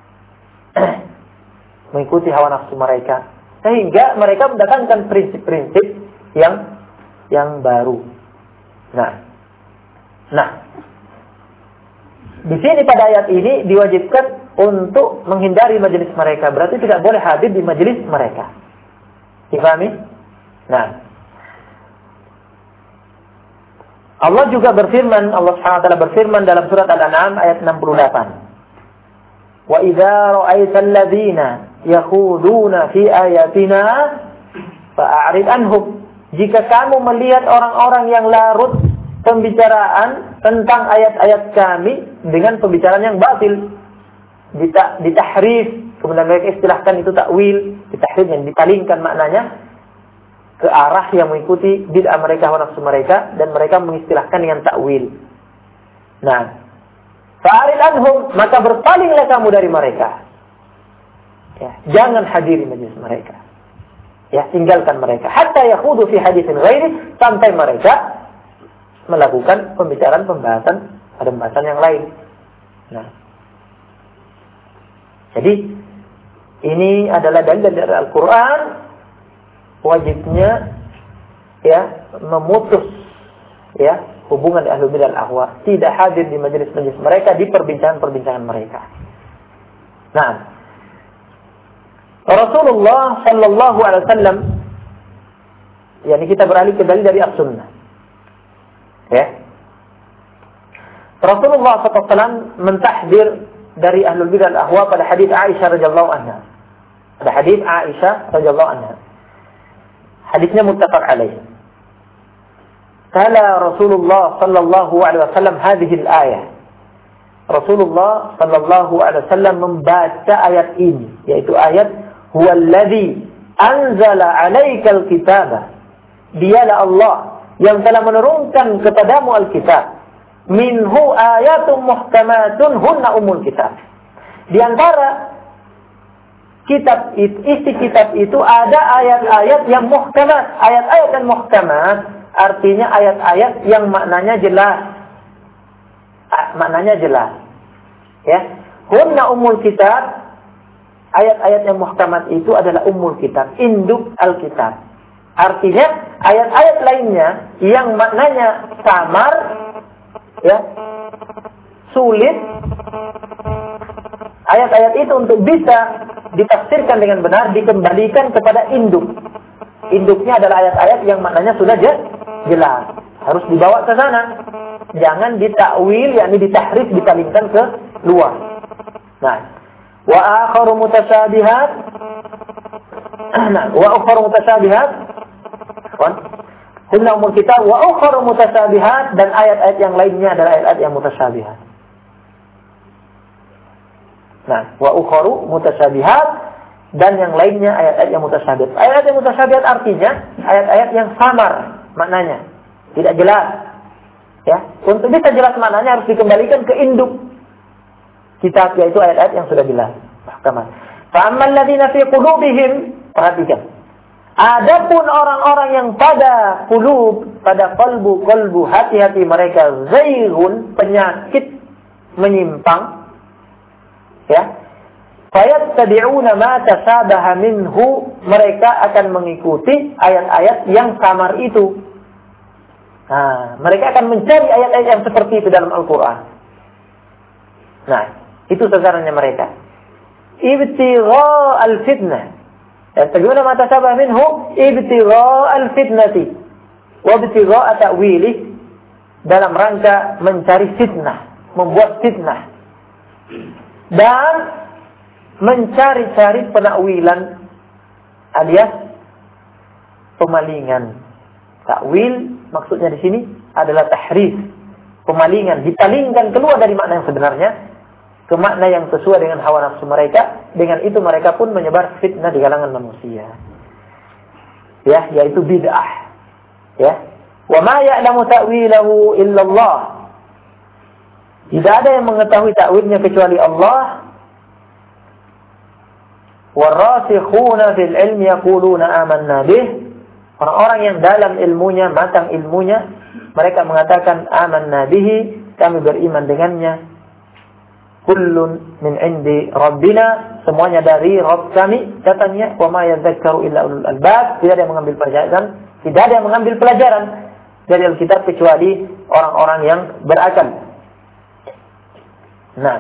Mengikuti hawa nafsu mereka. Sehingga mereka mendatangkan prinsip-prinsip yang yang baru. Nah, nah, di sini pada ayat ini diwajibkan untuk menghindari majelis mereka. Berarti tidak boleh hadir di majelis mereka. Difahami? Nah, Allah juga berfirman, Allah Subhanahu wa taala berfirman dalam surat Al-An'am ayat enam puluh delapan. Wa idza ra'aital ladzina yakhuduna fi ayatina fa'arid anhum. Jika kamu melihat orang-orang yang larut pembicaraan tentang ayat-ayat kami dengan pembicaraan yang batil, ditahrif, kemudian mereka istilahkan itu takwil, ditahrif yang dipalingkan maknanya ke arah yang mengikuti bid'ah mereka, hawa nafsu mereka, dan mereka mengistilahkan dengan takwil. Nah, fa'arid anhum, maka berpalinglah kamu dari mereka. Ya, jangan hadiri majelis mereka. Ya, tinggalkan mereka. Hatta yakhudu fi haditsin ghairi, sampai mereka melakukan pembicaraan pembahasan pada pembahasan yang lain. Nah, jadi ini adalah dalil dari Al-Quran wajibnya ya memutus ya hubungan ahlu bidah al-ahwa, tidak hadir di majelis-majelis mereka, di perbincangan-perbincangan mereka. Nah, Rasulullah sallallahu alaihi wasallam, yakni kita beralih ke dalil dari as-sunnah. Ya. Rasulullah sallallahu alaihi wasallam mentahdir dari ahlul bidah al-ahwa pada hadis Aisyah radhiyallahu anha. Pada hadis Aisyah radhiyallahu anha. Hadisnya muttafaq alaih. Kala Rasulullah sallallahu alaihi wasallam hadhihi al-ayah. Rasulullah sallallahu alaihi wasallam membaca ayat ini, yaitu ayat huwallazi anzala 'alaikal kitaba. Dialah Allah yang telah menurunkan kepadamu al-kitab. Minhu ayatun muhkamatun hunna umul kitab. Di antara kitab itu, isi kitab itu ada ayat-ayat yang muhkamat. Ayat-ayat yang muhkamat artinya ayat-ayat yang maknanya jelas. Maknanya jelas. Ya. Hunna umul kitab. Ayat-ayat yang muhkamat itu adalah umul kitab, induk al-kitab. Artinya ayat-ayat lainnya yang maknanya samar, ya, sulit, ayat-ayat itu untuk bisa ditafsirkan dengan benar dikembalikan kepada induk. Induknya adalah ayat-ayat yang maknanya sudah jelas, harus dibawa ke sana. Jangan ditakwil, yakni ditahrif, dipalingkan ke luar. Nah, wa akharu mutasyabihat. Nah, wa akharu mutasyabihat. Hunna umul kitab wa akharu mutasyabihat, dan ayat-ayat yang lainnya adalah ayat-ayat yang mutasyabihat. Nah, wa akharu mutasyabihat, dan yang lainnya ayat-ayat yang mutasyabihat. Ayat-ayat yang mutasyabihat artinya ayat-ayat yang samar maknanya, tidak jelas. Ya, untuk bisa jelas maknanya harus dikembalikan ke induk kitab, yaitu ayat-ayat yang sudah jelas. Mahkamah. Fa ammal ladzina fi qulubihim, perhatikan. Adapun orang-orang yang pada qulub, pada qalbu, qalbu hati-hati mereka zaighun, penyakit menyimpang, ya. Fayattabi'una ma tashabaha minhu, mereka akan mengikuti ayat-ayat yang samar itu. Nah, mereka akan mencari ayat-ayat yang seperti itu dalam Al-Quran. Nah, itu sasarannya mereka. Ibtigha al-fitnah. Yattabi'una ma tashabaha minhu ibtigha al-fitnati wa ibtigha ta'wili, dalam rangka mencari fitnah, membuat fitnah, dan mencari-cari penakwilan alias pemalingan. Takwil maksudnya di sini adalah tahrif, pemalingan, dipalingkan keluar dari makna yang sebenarnya ke makna yang sesuai dengan hawa nafsu mereka. Dengan itu mereka pun menyebar fitnah di kalangan manusia. ya, yaitu bid'ah. Ya. Wa ma ya'lamu ta'wilahu illallah. Tidak ada yang mengetahui takwilnya kecuali Allah. Warasikhuna fil ilmi yaquluna amanna bih. Orang-orang yang dalam ilmunya, matang ilmunya, mereka mengatakan amanna bihi, kami beriman dengannya. Kullun min indi rabbina, semuanya dari Rabb kami, katanya. Wa ma yadhakkaru illa ulul albab, tidak ada yang mengambil pelajaran, tidak ada yang mengambil pelajaran dari Alkitab kecuali orang-orang yang berakal. Nah,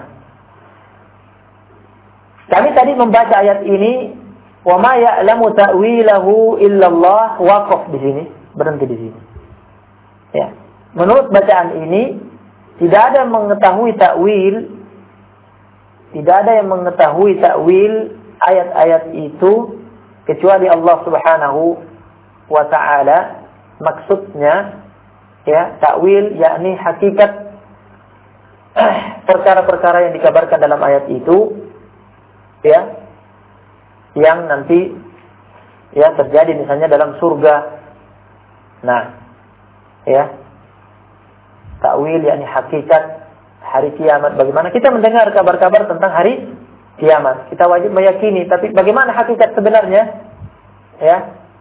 kami tadi membaca ayat ini, wa ma ya'lamu ta'wilahu illallah, waqaf di sini, berhenti di sini. Ya. Menurut bacaan ini, tidak ada yang mengetahui takwil, tidak ada yang mengetahui takwil ayat-ayat itu kecuali Allah Subhanahu wa ta'ala. Maksudnya, ya, takwil yakni hakikat perkara-perkara yang dikabarkan dalam ayat itu, ya, yang nanti ya terjadi misalnya dalam surga. Nah, ya, takwil yakni hakikat hari kiamat. Bagaimana kita mendengar kabar-kabar tentang hari kiamat, kita wajib meyakini, tapi bagaimana hakikat sebenarnya? Ya,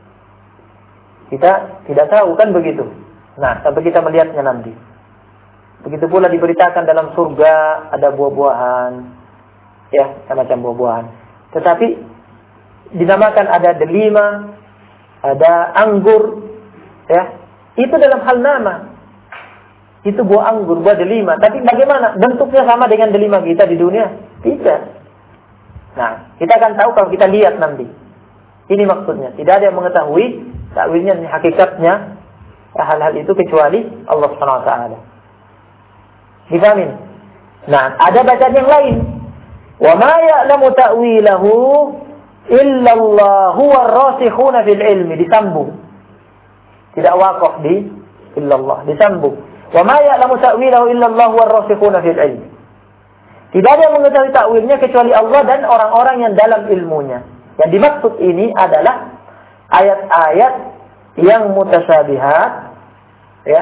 kita tidak tahu, kan begitu. Nah, sampai kita melihatnya nanti. Begitu pula diberitakan dalam surga ada buah-buahan, ya, macam buah-buahan. Tetapi dinamakan ada delima, ada anggur, ya. Itu dalam hal nama. Itu buah anggur, buah delima. Tapi bagaimana? Bentuknya sama dengan delima kita di dunia? Tidak. Nah, kita akan tahu kalau kita lihat nanti. Ini maksudnya. Tidak ada yang mengetahui takwilnya, hakikatnya, hal-hal itu kecuali Allah Subhanahu wa taala. Difahamin? Nah, ada bacaan yang lain. Wa ma ya'lamu ta'wilahu illa Allah war-rasikhuna fil ilmi, disambung. Tidak waqaf di illallah, disambung. Wa ma ya'lamu ta'wilahu illa Allah war-rasikhuna fil ilmi. Tidak ada yang mengetahui takwilnya kecuali Allah dan orang-orang yang dalam ilmunya. Yang dimaksud ini adalah ayat-ayat yang mutasyabihat, ya,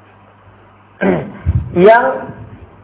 yang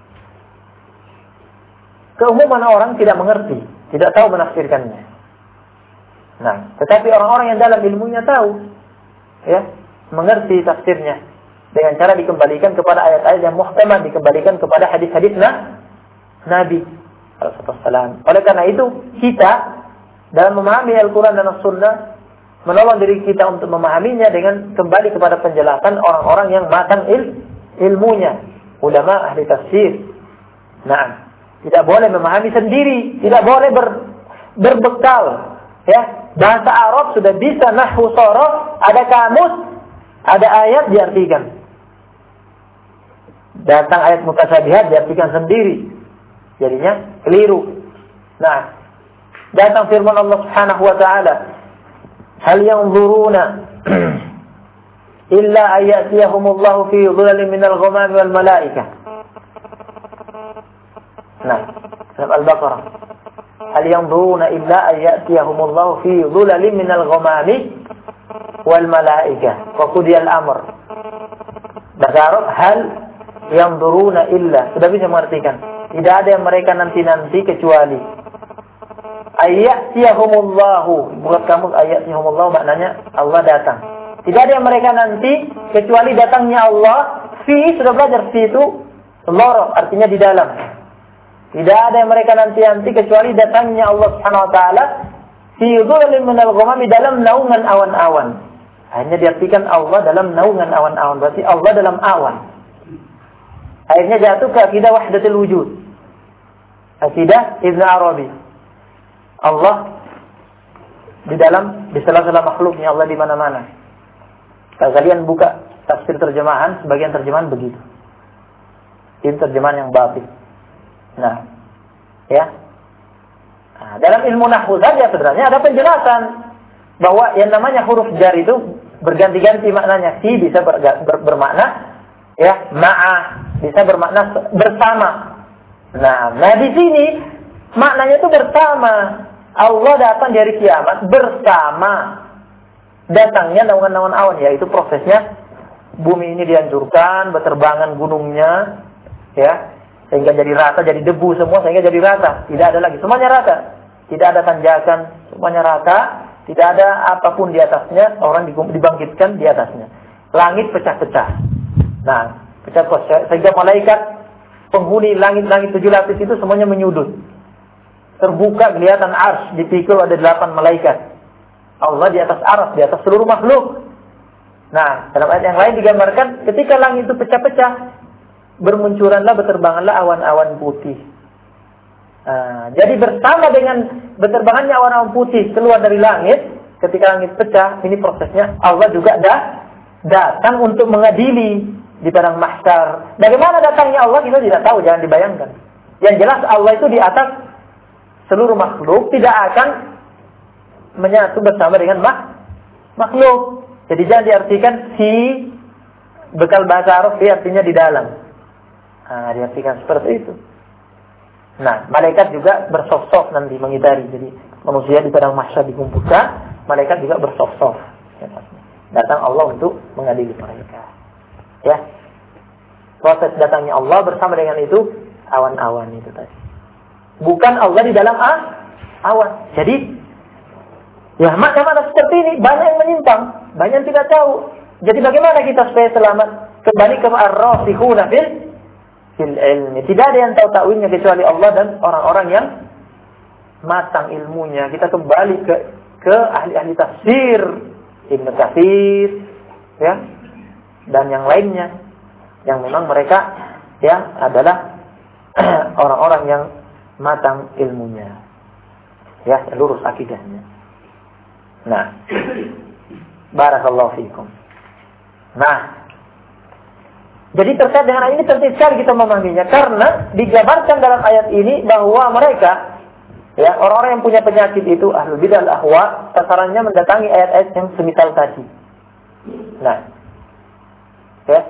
keumuman orang tidak mengerti, tidak tahu menafsirkannya. Nah, tetapi orang-orang yang dalam ilmunya tahu, ya, mengerti tafsirnya dengan cara dikembalikan kepada ayat-ayat yang muhkamat, dikembalikan kepada hadis-hadis nah, Nabi sallallahu alaihi wasallam. Oleh karena itu, kita dalam memahami Al-Quran dan As-Sunnah menolong diri kita untuk memahaminya dengan kembali kepada penjelasan orang-orang yang matang il, ilmunya, ulama ahli tafsir. Nah, tidak boleh memahami sendiri, tidak boleh ber, berbekal, ya, bahasa Arab sudah bisa, nahwu sharaf, ada kamus, ada ayat diartikan. Datang ayat mutasyabihat diartikan sendiri, jadinya keliru. Nah, datang firman Allah Subhanahu wa taala, hal yanzuruna illa ayatiyahumullahu fi dhulalin minal ghamami wal malaikah. Nah, surat Al-Baqarah. Hal yanzuruna illa ayatiyahumullahu fi dhulalin minal ghamami wal malaikah wa qudiyal amr. Bahasa Arab, hal yanzuruna illa, sudah bisa mengartikan, tidak ada yang mereka nanti-nanti kecuali ayatiyahumullahu. Buat kamu ayatiyahumullahu maknanya Allah datang. Tidak ada yang mereka nanti kecuali datangnya Allah. Fi, sudah belajar fi itu loroh, artinya di dalam. Tidak ada yang mereka nanti-nanti kecuali datangnya Allah Subhanahu wa taala fi dhulalin minal ghamami, dalam naungan awan-awan. Hanya diartikan Allah dalam naungan awan-awan, berarti Allah dalam awan. Akhirnya jatuh ke akidah wahdatul wujud, akidah Ibn Arabi. Allah di dalam, di sela-sela makhluknya, Allah di mana-mana. Kalau kalian buka tafsir terjemahan, sebagian terjemahan begitu. Ini terjemahan yang batil. Nah, ya. Nah, dalam ilmu nahwu saja sebenarnya ada penjelasan bahwa yang namanya huruf jar itu berganti-ganti maknanya. Si bisa ber, ber, bermakna, ya, ma'ah, bisa bermakna bersama. Nah, nah di sini maknanya itu bersama. Allah datang dari kiamat bersama. datangnya naungan-naungan awan, yaitu prosesnya bumi ini dihancurkan, berterbangan gunungnya, ya, sehingga jadi rata, jadi debu semua, sehingga jadi rata. Tidak ada lagi, semuanya rata. Tidak ada tanjakan, semuanya rata. Tidak ada apapun di atasnya, orang dibangkitkan di atasnya. Langit pecah-pecah. Nah, pecah-pecah, sehingga malaikat penghuni langit-langit tujuh lapis itu semuanya menyudut. Terbuka kelihatan arsy, dipikul ada delapan malaikat. Allah di atas arsy, di atas seluruh makhluk. Nah, dalam ayat yang lain digambarkan ketika langit itu pecah-pecah, bermunculanlah, berterbanganlah awan-awan putih. Nah, jadi bersama dengan berterbangannya awan-awan putih keluar dari langit, ketika langit pecah, ini prosesnya Allah juga dah datang untuk mengadili di padang mahsyar. Bagaimana datangnya Allah kita tidak tahu, jangan dibayangkan. Yang jelas Allah itu di atas seluruh makhluk, tidak akan menyatu bersama dengan mak makhluk. Jadi jangan diartikan si bekal bahasa Arab, artinya di dalam. Nah, diartikan seperti itu. Nah, malaikat juga bersop-sop nanti mengitari. Jadi manusia di padang mahsyar dikumpulkan, malaikat juga bersop-sop. Datang Allah untuk mengadili mereka. Ya. Proses datangnya Allah bersama dengan itu awan-awan itu tadi. Bukan Allah di dalam ah, awan. Jadi ya makna-makna seperti ini banyak yang menyimpang, banyak yang tidak tahu. Jadi bagaimana kita supaya selamat? Kembali ke ar-rasikhuna fil fil ilmi. Tidak ada yang tahu takwilnya kecuali Allah dan orang-orang yang matang ilmunya. Kita kembali ke ke ahli-ahli tafsir, Ibnu Katsir, ya, dan yang lainnya, yang memang mereka ya adalah orang-orang yang matang ilmunya, ya, lurus akidahnya. Nah, barakallahu fiikum. Nah, jadi terkait dengan ayat ini penting sekali kita memahaminya, karena digambarkan dalam ayat ini bahwa mereka, ya, orang-orang yang punya penyakit itu ahlul bidah al-ahwa, sasarannya mendatangi ayat-ayat yang semisal tadi. Nah, ya,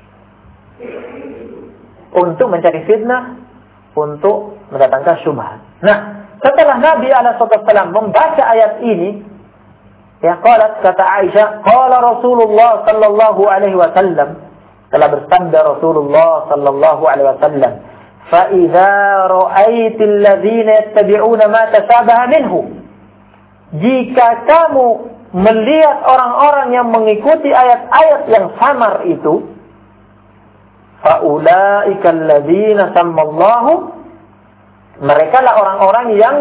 untuk mencari fitnah, untuk mendatangkan syubhat. Nah, setelah Nabi alaihi wasallam membaca ayat ini, ya, qalat, kata Aisyah, qala Rasulullah sallallahu alaihi wasallam, telah bersabda Rasulullah sallallahu alaihi wasallam, fa idza ra'aitil ladzina yattabi'una ma tashabaha minhu, jika kamu melihat orang-orang yang mengikuti ayat-ayat yang samar itu, fa ulaika alladzina sammallahu, mereka lah orang-orang yang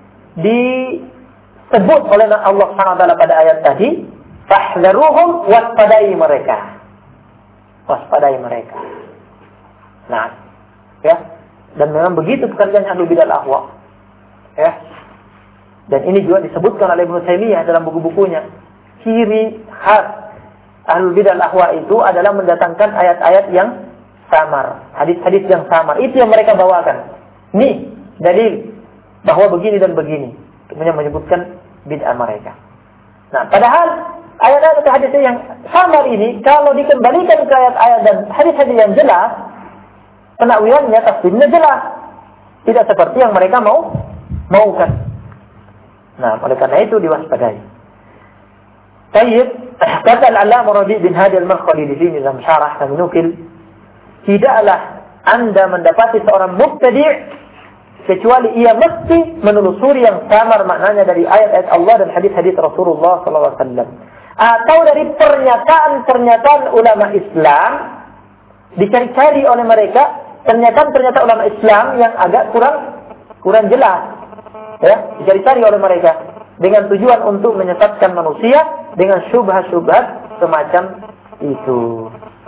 disebut oleh Allah Subhanahu wa taala pada ayat tadi, fahdharuhum, waspadai mereka. Waspadai mereka. Nah, ya, dan memang begitu pekerjaan ahlul bidah al-ahwa. Ya. Dan ini juga disebutkan oleh Ibnu Taimiyah dalam buku-bukunya. Ciri khas ahlul bidah al-ahwa itu adalah mendatangkan ayat-ayat yang samar, hadis-hadis yang samar. Itu yang mereka bawakan. Nih, dalil bahwa begini dan begini. Kemudian menyebutkan bid'ah mereka. Nah, padahal ayat-ayat atau hadis yang samar ini kalau dikembalikan ke ayat-ayat dan hadis-hadis yang jelas, penakwilannya, tafsirnya jelas. Tidak seperti yang mereka mau maukan. Nah, oleh karena itu diwaspadai. Tayyib, kata Al-Allamah Rabi' bin Hadi Al-Madkhali di sini dalam syarah kami nukil, tidaklah Anda mendapati seorang mubtadi' kecuali ia mesti menelusuri yang samar maknanya dari ayat-ayat Allah dan hadis-hadis Rasulullah sallallahu alaihi wasallam, atau dari pernyataan-pernyataan ulama Islam, dicari-cari oleh mereka pernyataan-pernyataan ulama Islam yang agak kurang kurang jelas, ya, dicari-cari oleh mereka dengan tujuan untuk menyesatkan manusia dengan syubhat-syubhat semacam itu.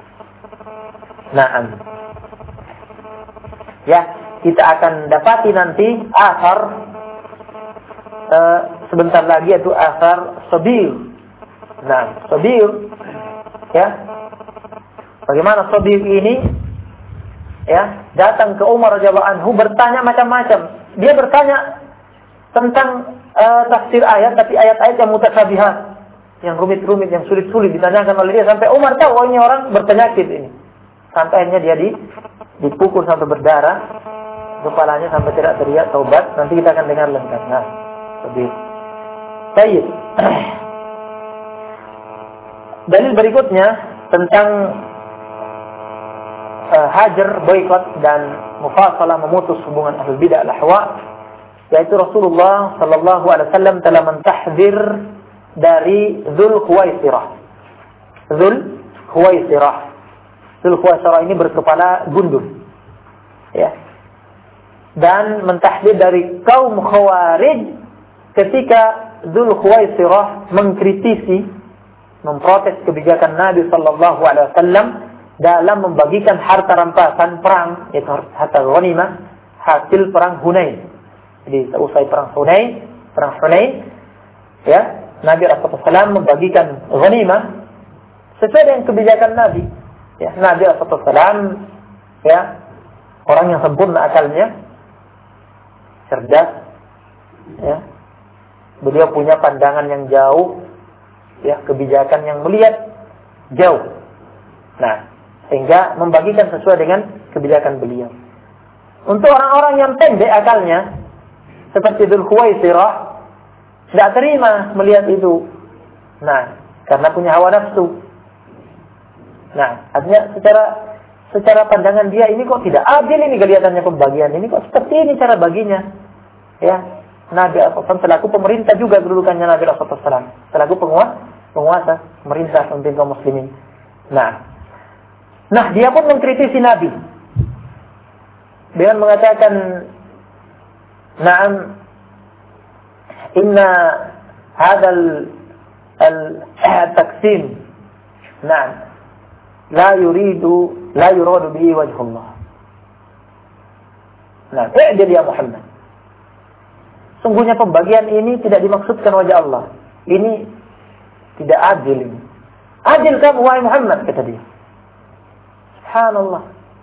Naam. Ya, kita akan dapati nanti asar uh, sebentar lagi, yaitu asar Sabir. Nah, Sabir, ya, bagaimana Sabir ini, ya, datang ke Umar radhiyallahu anhu bertanya macam-macam. Dia bertanya tentang uh, tafsir ayat, tapi ayat-ayat yang mutasyabihat, yang rumit-rumit, yang sulit-sulit ditanyakan oleh dia sampai Umar tahu, oh ini orang berpenyakit ini. Sampai akhirnya dia di, dipukul sampai berdarah kepalanya sampai tidak teriak taubat. Nanti kita akan dengar lengkap. Nah, Sabir. Baik. dalil berikutnya tentang uh, hajar, boikot dan mufasalah, memutus hubungan ahlul bidah al-ahwa, yaitu Rasulullah sallallahu alaihi wasallam telah mentahdzir dari Dzul Khuwaisirah. Dzul Khuwaisirah. Dzul Khuwaisirah ini berkepala gundul. Ya. Dan mentahdzir dari kaum Khawarij ketika Dzul Khuwaisirah mengkritisi, memprotes kebijakan Nabi sallallahu alaihi wasallam dalam membagikan harta rampasan perang, yaitu harta ghanimah hasil perang Hunain. Jadi seusai perang Hunain, perang Hunain, ya, Nabi sallallahu alaihi wasallam membagikan ghanimah sesuai dengan kebijakan Nabi. Ya, Nabi sallallahu alaihi wasallam, ya, orang yang sempurna akalnya, cerdas, ya. Beliau punya pandangan yang jauh, ya, kebijakan yang melihat jauh. Nah, sehingga membagikan sesuai dengan kebijakan beliau. Untuk orang-orang yang pendek akalnya, seperti Dzul Khuwaisirah, tidak terima melihat itu. Nah, karena punya hawa nafsu. Nah, artinya secara secara pandangan dia, ini kok tidak adil ini kelihatannya pembagian ini, kok seperti ini cara baginya. Ya, Nabi sallallahu alaihi wasallam selaku pemerintah juga kedudukannya Nabi sallallahu alaihi wasallam, selaku penguasa, penguasa, pemerintah pemimpin kaum muslimin. Nah, nah dia pun mengkritisi Nabi dengan mengatakan, "Na'am, inna hadzal al-taqsim, na'am, la yuridu la yuradu bihi wajhullah." Nah, i'dil ya Muhammad. Sungguhnya pembagian ini tidak dimaksudkan wajah Allah. Ini tidak adil ini. Adil kamu wahai Muhammad, kata dia. Subhanallah.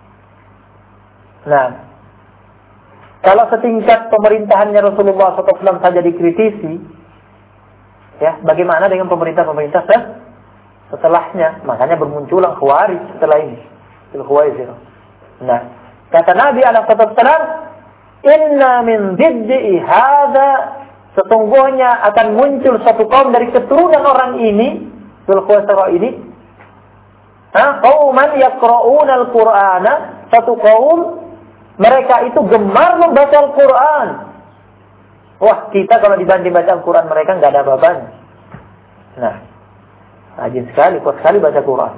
Nah, kalau setingkat pemerintahannya Rasulullah shallallahu alaihi wasallam saja dikritisi, ya, bagaimana dengan pemerintah-pemerintah setelahnya? Makanya bermunculan Khawarij setelah ini. Al-Khawarizmiyah. Nah, kata Nabi alaihi wasallam, "Inna min diddi hadza", sesungguhnya akan muncul satu kaum dari keturunan orang ini, Al-Khawarizmiyah ini, ha, qauman yaqra'una al-Qur'ana, satu kaum mereka itu gemar membaca Al-Quran. Wah, kita kalau dibanding baca Al-Quran mereka nggak ada apa-apanya. Nah, rajin sekali, kuat sekali baca Quran.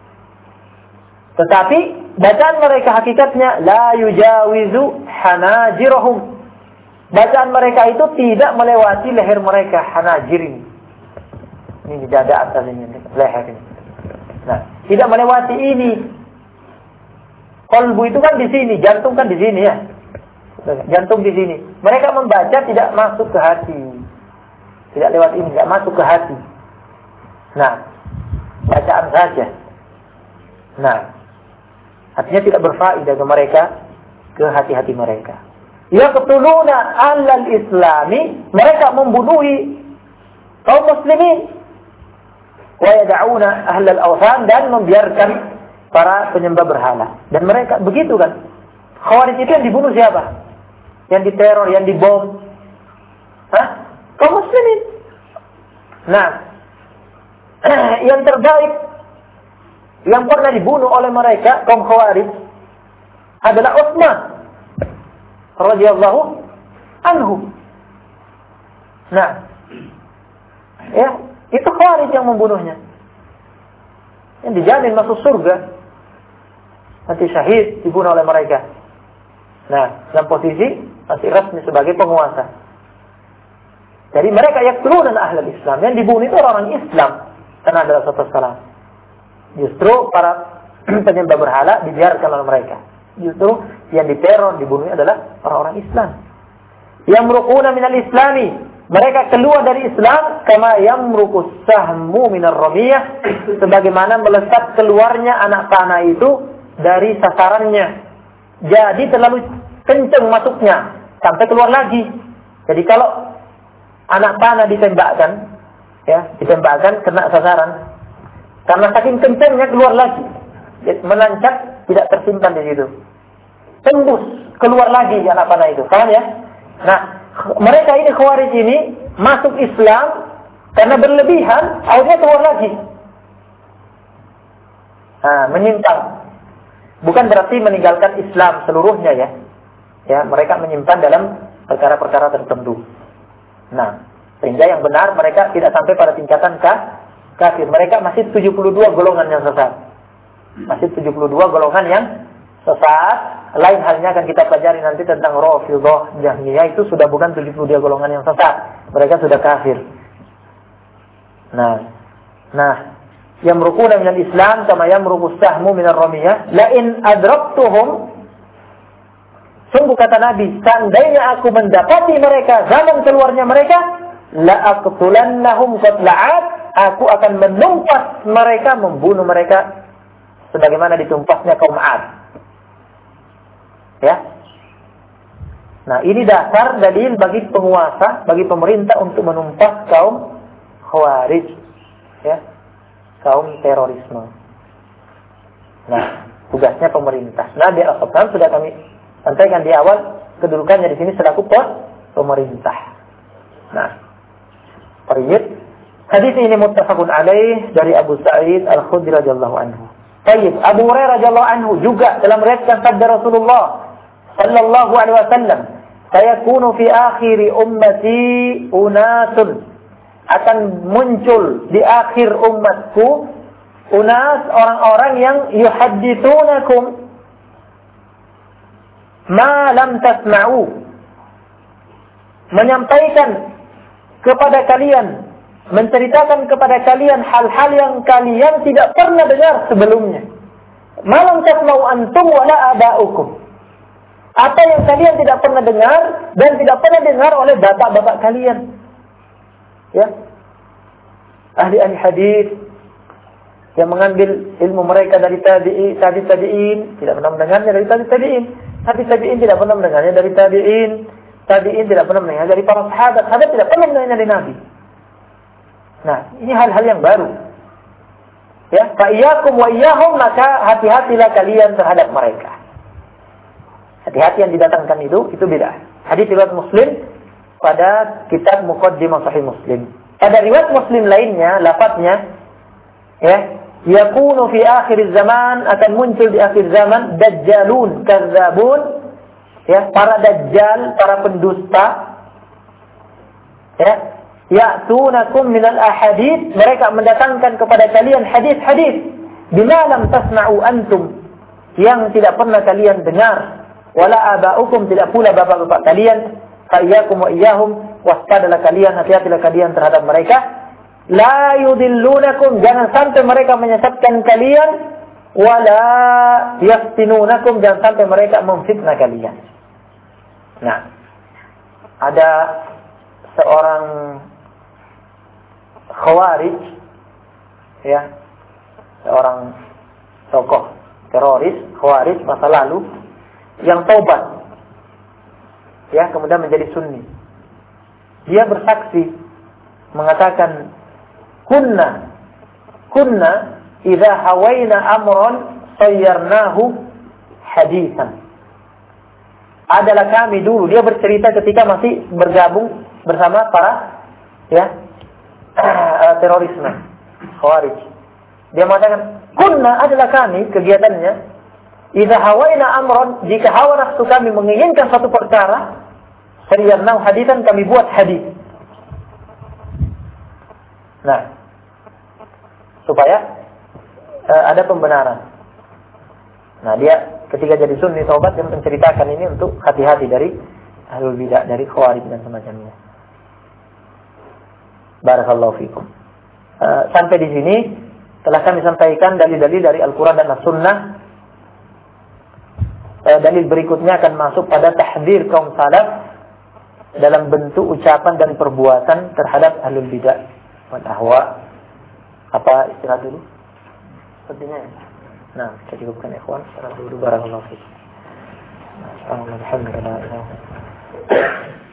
Tetapi bacaan mereka hakikatnya la yujawizu hanajirahum. Bacaan mereka itu tidak melewati leher mereka, hanajir ini. Ini di dada atas ini, leher ini. Nah, tidak melewati ini. Qalbu itu kan di sini, jantung kan di sini ya. Jantung di sini. Mereka membaca tidak masuk ke hati. Tidak lewat ini, tidak masuk ke hati. Nah, bacaan saja. Nah, artinya tidak berfaedah ke mereka, ke hati-hati mereka. Yaqtuluna ahlal islami, mereka membunuhi kaum muslimin. Wa yad'una ahlal awthan, dan membiarkan para penyembah berhala. Dan mereka begitu kan. Khawarij itu yang dibunuh siapa? Yang diteror, yang dibom. Hah? Kaum muslimin. Nah, yang terbaik yang pernah dibunuh oleh mereka kaum Khawarij adalah Utsman radhiyallahu anhu. Nah, ya, itu Khawarij yang membunuhnya. Yang dijamin masuk surga. Nanti syahid dibunuh oleh mereka. Nah, dalam posisi masih resmi sebagai penguasa. Jadi mereka yaqtuluna ahlul Islam, yang dibunuh itu orang Islam karena adalah satu salah. Justru para penyembah berhala dibiarkan oleh mereka. Justru yang diteror, dibunuh adalah orang-orang Islam. Yamruquna minal islami, mereka keluar dari Islam kama yamruqus sahmu minar ramiyah, sebagaimana melesat keluarnya anak panah itu dari sasarannya. Jadi terlalu kencang masuknya sampai keluar lagi. Jadi kalau anak panah ditembakkan, ya, ditembakkan kena sasaran, karena saking kencangnya keluar lagi, menancap, tidak tersimpan di situ, tembus keluar lagi anak panah itu, paham ya? Nah, mereka ini Khawarij ini masuk Islam karena berlebihan, akhirnya keluar lagi. Nah, menyimpang. Bukan berarti meninggalkan Islam seluruhnya ya. Ya, mereka menyimpan dalam perkara-perkara tertentu. Nah, sehingga yang benar mereka tidak sampai pada tingkatan kafir. Mereka masih tujuh puluh dua golongan yang sesat. Masih tujuh puluh dua golongan yang sesat. Lain halnya akan kita pelajari nanti tentang Rafidhah, Jahmiyah, itu sudah bukan tujuh puluh dua golongan yang sesat. Mereka sudah kafir. Nah, nah, yamruquna minal Islam kama yamruqus sahmu minar ramiyah. La in adraktuhum, sungguh kata Nabi, seandainya aku mendapati mereka zaman keluarnya mereka, la aqtulannahum qatla'at, aku akan menumpas mereka, membunuh mereka sebagaimana ditumpasnya kaum 'Ad. Ya. Nah, ini dasar dalil bagi penguasa, bagi pemerintah untuk menumpas kaum Khawarij, ya. Kaum terorisme. Nah, tugasnya pemerintah. Nabi Al-Fatihah sudah kami sampaikan di awal, kedudukannya di sini selaku pemerintah. Nah, Tayyib. Hadis ini muttafaqun alaih dari Abu Sa'id Al-Khudri radhiyallahu anhu. Tayyib, Abu Hurairah radhiyallahu anhu juga dalam meriwayatkan sabda Rasulullah sallallahu alaihi wasallam, "Sayakunu fi akhiri ummati unasun." Akan muncul di akhir umatku unas, orang-orang yang yuhadditsunakum ma lam tasma'u, menyampaikan kepada kalian, menceritakan kepada kalian hal-hal yang kalian tidak pernah dengar sebelumnya. Malam tasma'u antum wala aba'ukum. Apa yang kalian tidak pernah dengar dan tidak pernah dengar oleh bapak-bapak kalian. Ya. Ahli-ahli hadis yang mengambil ilmu mereka dari tabi'in, tabi-tabi'in, tidak pernah mendengarnya dari tabi-tabi'in. Tabi-tabi'in tidak pernah mendengarnya dari tabi'in. Tabi'in tidak pernah mendengarnya dari para sahabat. Sahabat tidak pernah mendengarnya dari Nabi. Nah, ini hal-hal yang baru. Ya, fa iyyakum wa iyyahum, maka hati-hatilah kalian terhadap mereka. Hati-hati yang didatangkan itu, itu bid'ah. Hadis riwayat Muslim pada kitab Muqaddimah Sahih Muslim. Pada riwayat Muslim lainnya, lafadznya, ya, yakunu fi akhir zaman, akan muncul di akhir zaman dajjalun, kadzabun, ya, para dajjal, para pendusta, ya, ya'tunakum minal ahadits, mereka mendatangkan kepada kalian hadis-hadis bima lam tasma'u antum, yang tidak pernah kalian dengar, wala aba'ukum, tidak pula bapak-bapak kalian. Fa'iyyakum wa iyyahum, waspadalah kalian, hati-hatilah kalian terhadap mereka. La yudillunakum, jangan sampai mereka menyesatkan kalian, wala yaftinunakum, jangan sampai mereka memfitnah kalian. Nah, ada seorang Khawarij, ya, seorang tokoh teroris Khawarij masa lalu yang taubat, ya, kemudian menjadi Sunni. Dia bersaksi mengatakan, kunna kunna idza hawaina amran sayyarnahu hadisan. Adalah kami dulu, dia bercerita ketika masih bergabung bersama para, ya, terorisme Khawarij. Dia mengatakan, kunna adalah kami, kegiatannya, idza hawaina amran, jika hawa nafsu kami menginginkan satu perkara, sayyarnahu hadisan, kami buat hadis. Nah, supaya uh, ada pembenaran. Nah, dia ketika jadi Sunni taubat, dia menceritakan ini untuk hati-hati dari ahlul bidah, dari Khawarij dan semacamnya. Barakallahu fikum. Uh, sampai di sini telah kami sampaikan dalil-dalil dari Al-Quran dan As-Sunnah. Uh, dalil berikutnya akan masuk pada tahdzir kaum salaf dalam bentuk ucapan dan perbuatan terhadap ahlul bidah wal ahwa. Apa istirahat dulu? Sepertinya. Nah, kita cukupkan ikhwan. Istirahat dulu. Barakallahu fikum. Alhamdulillah.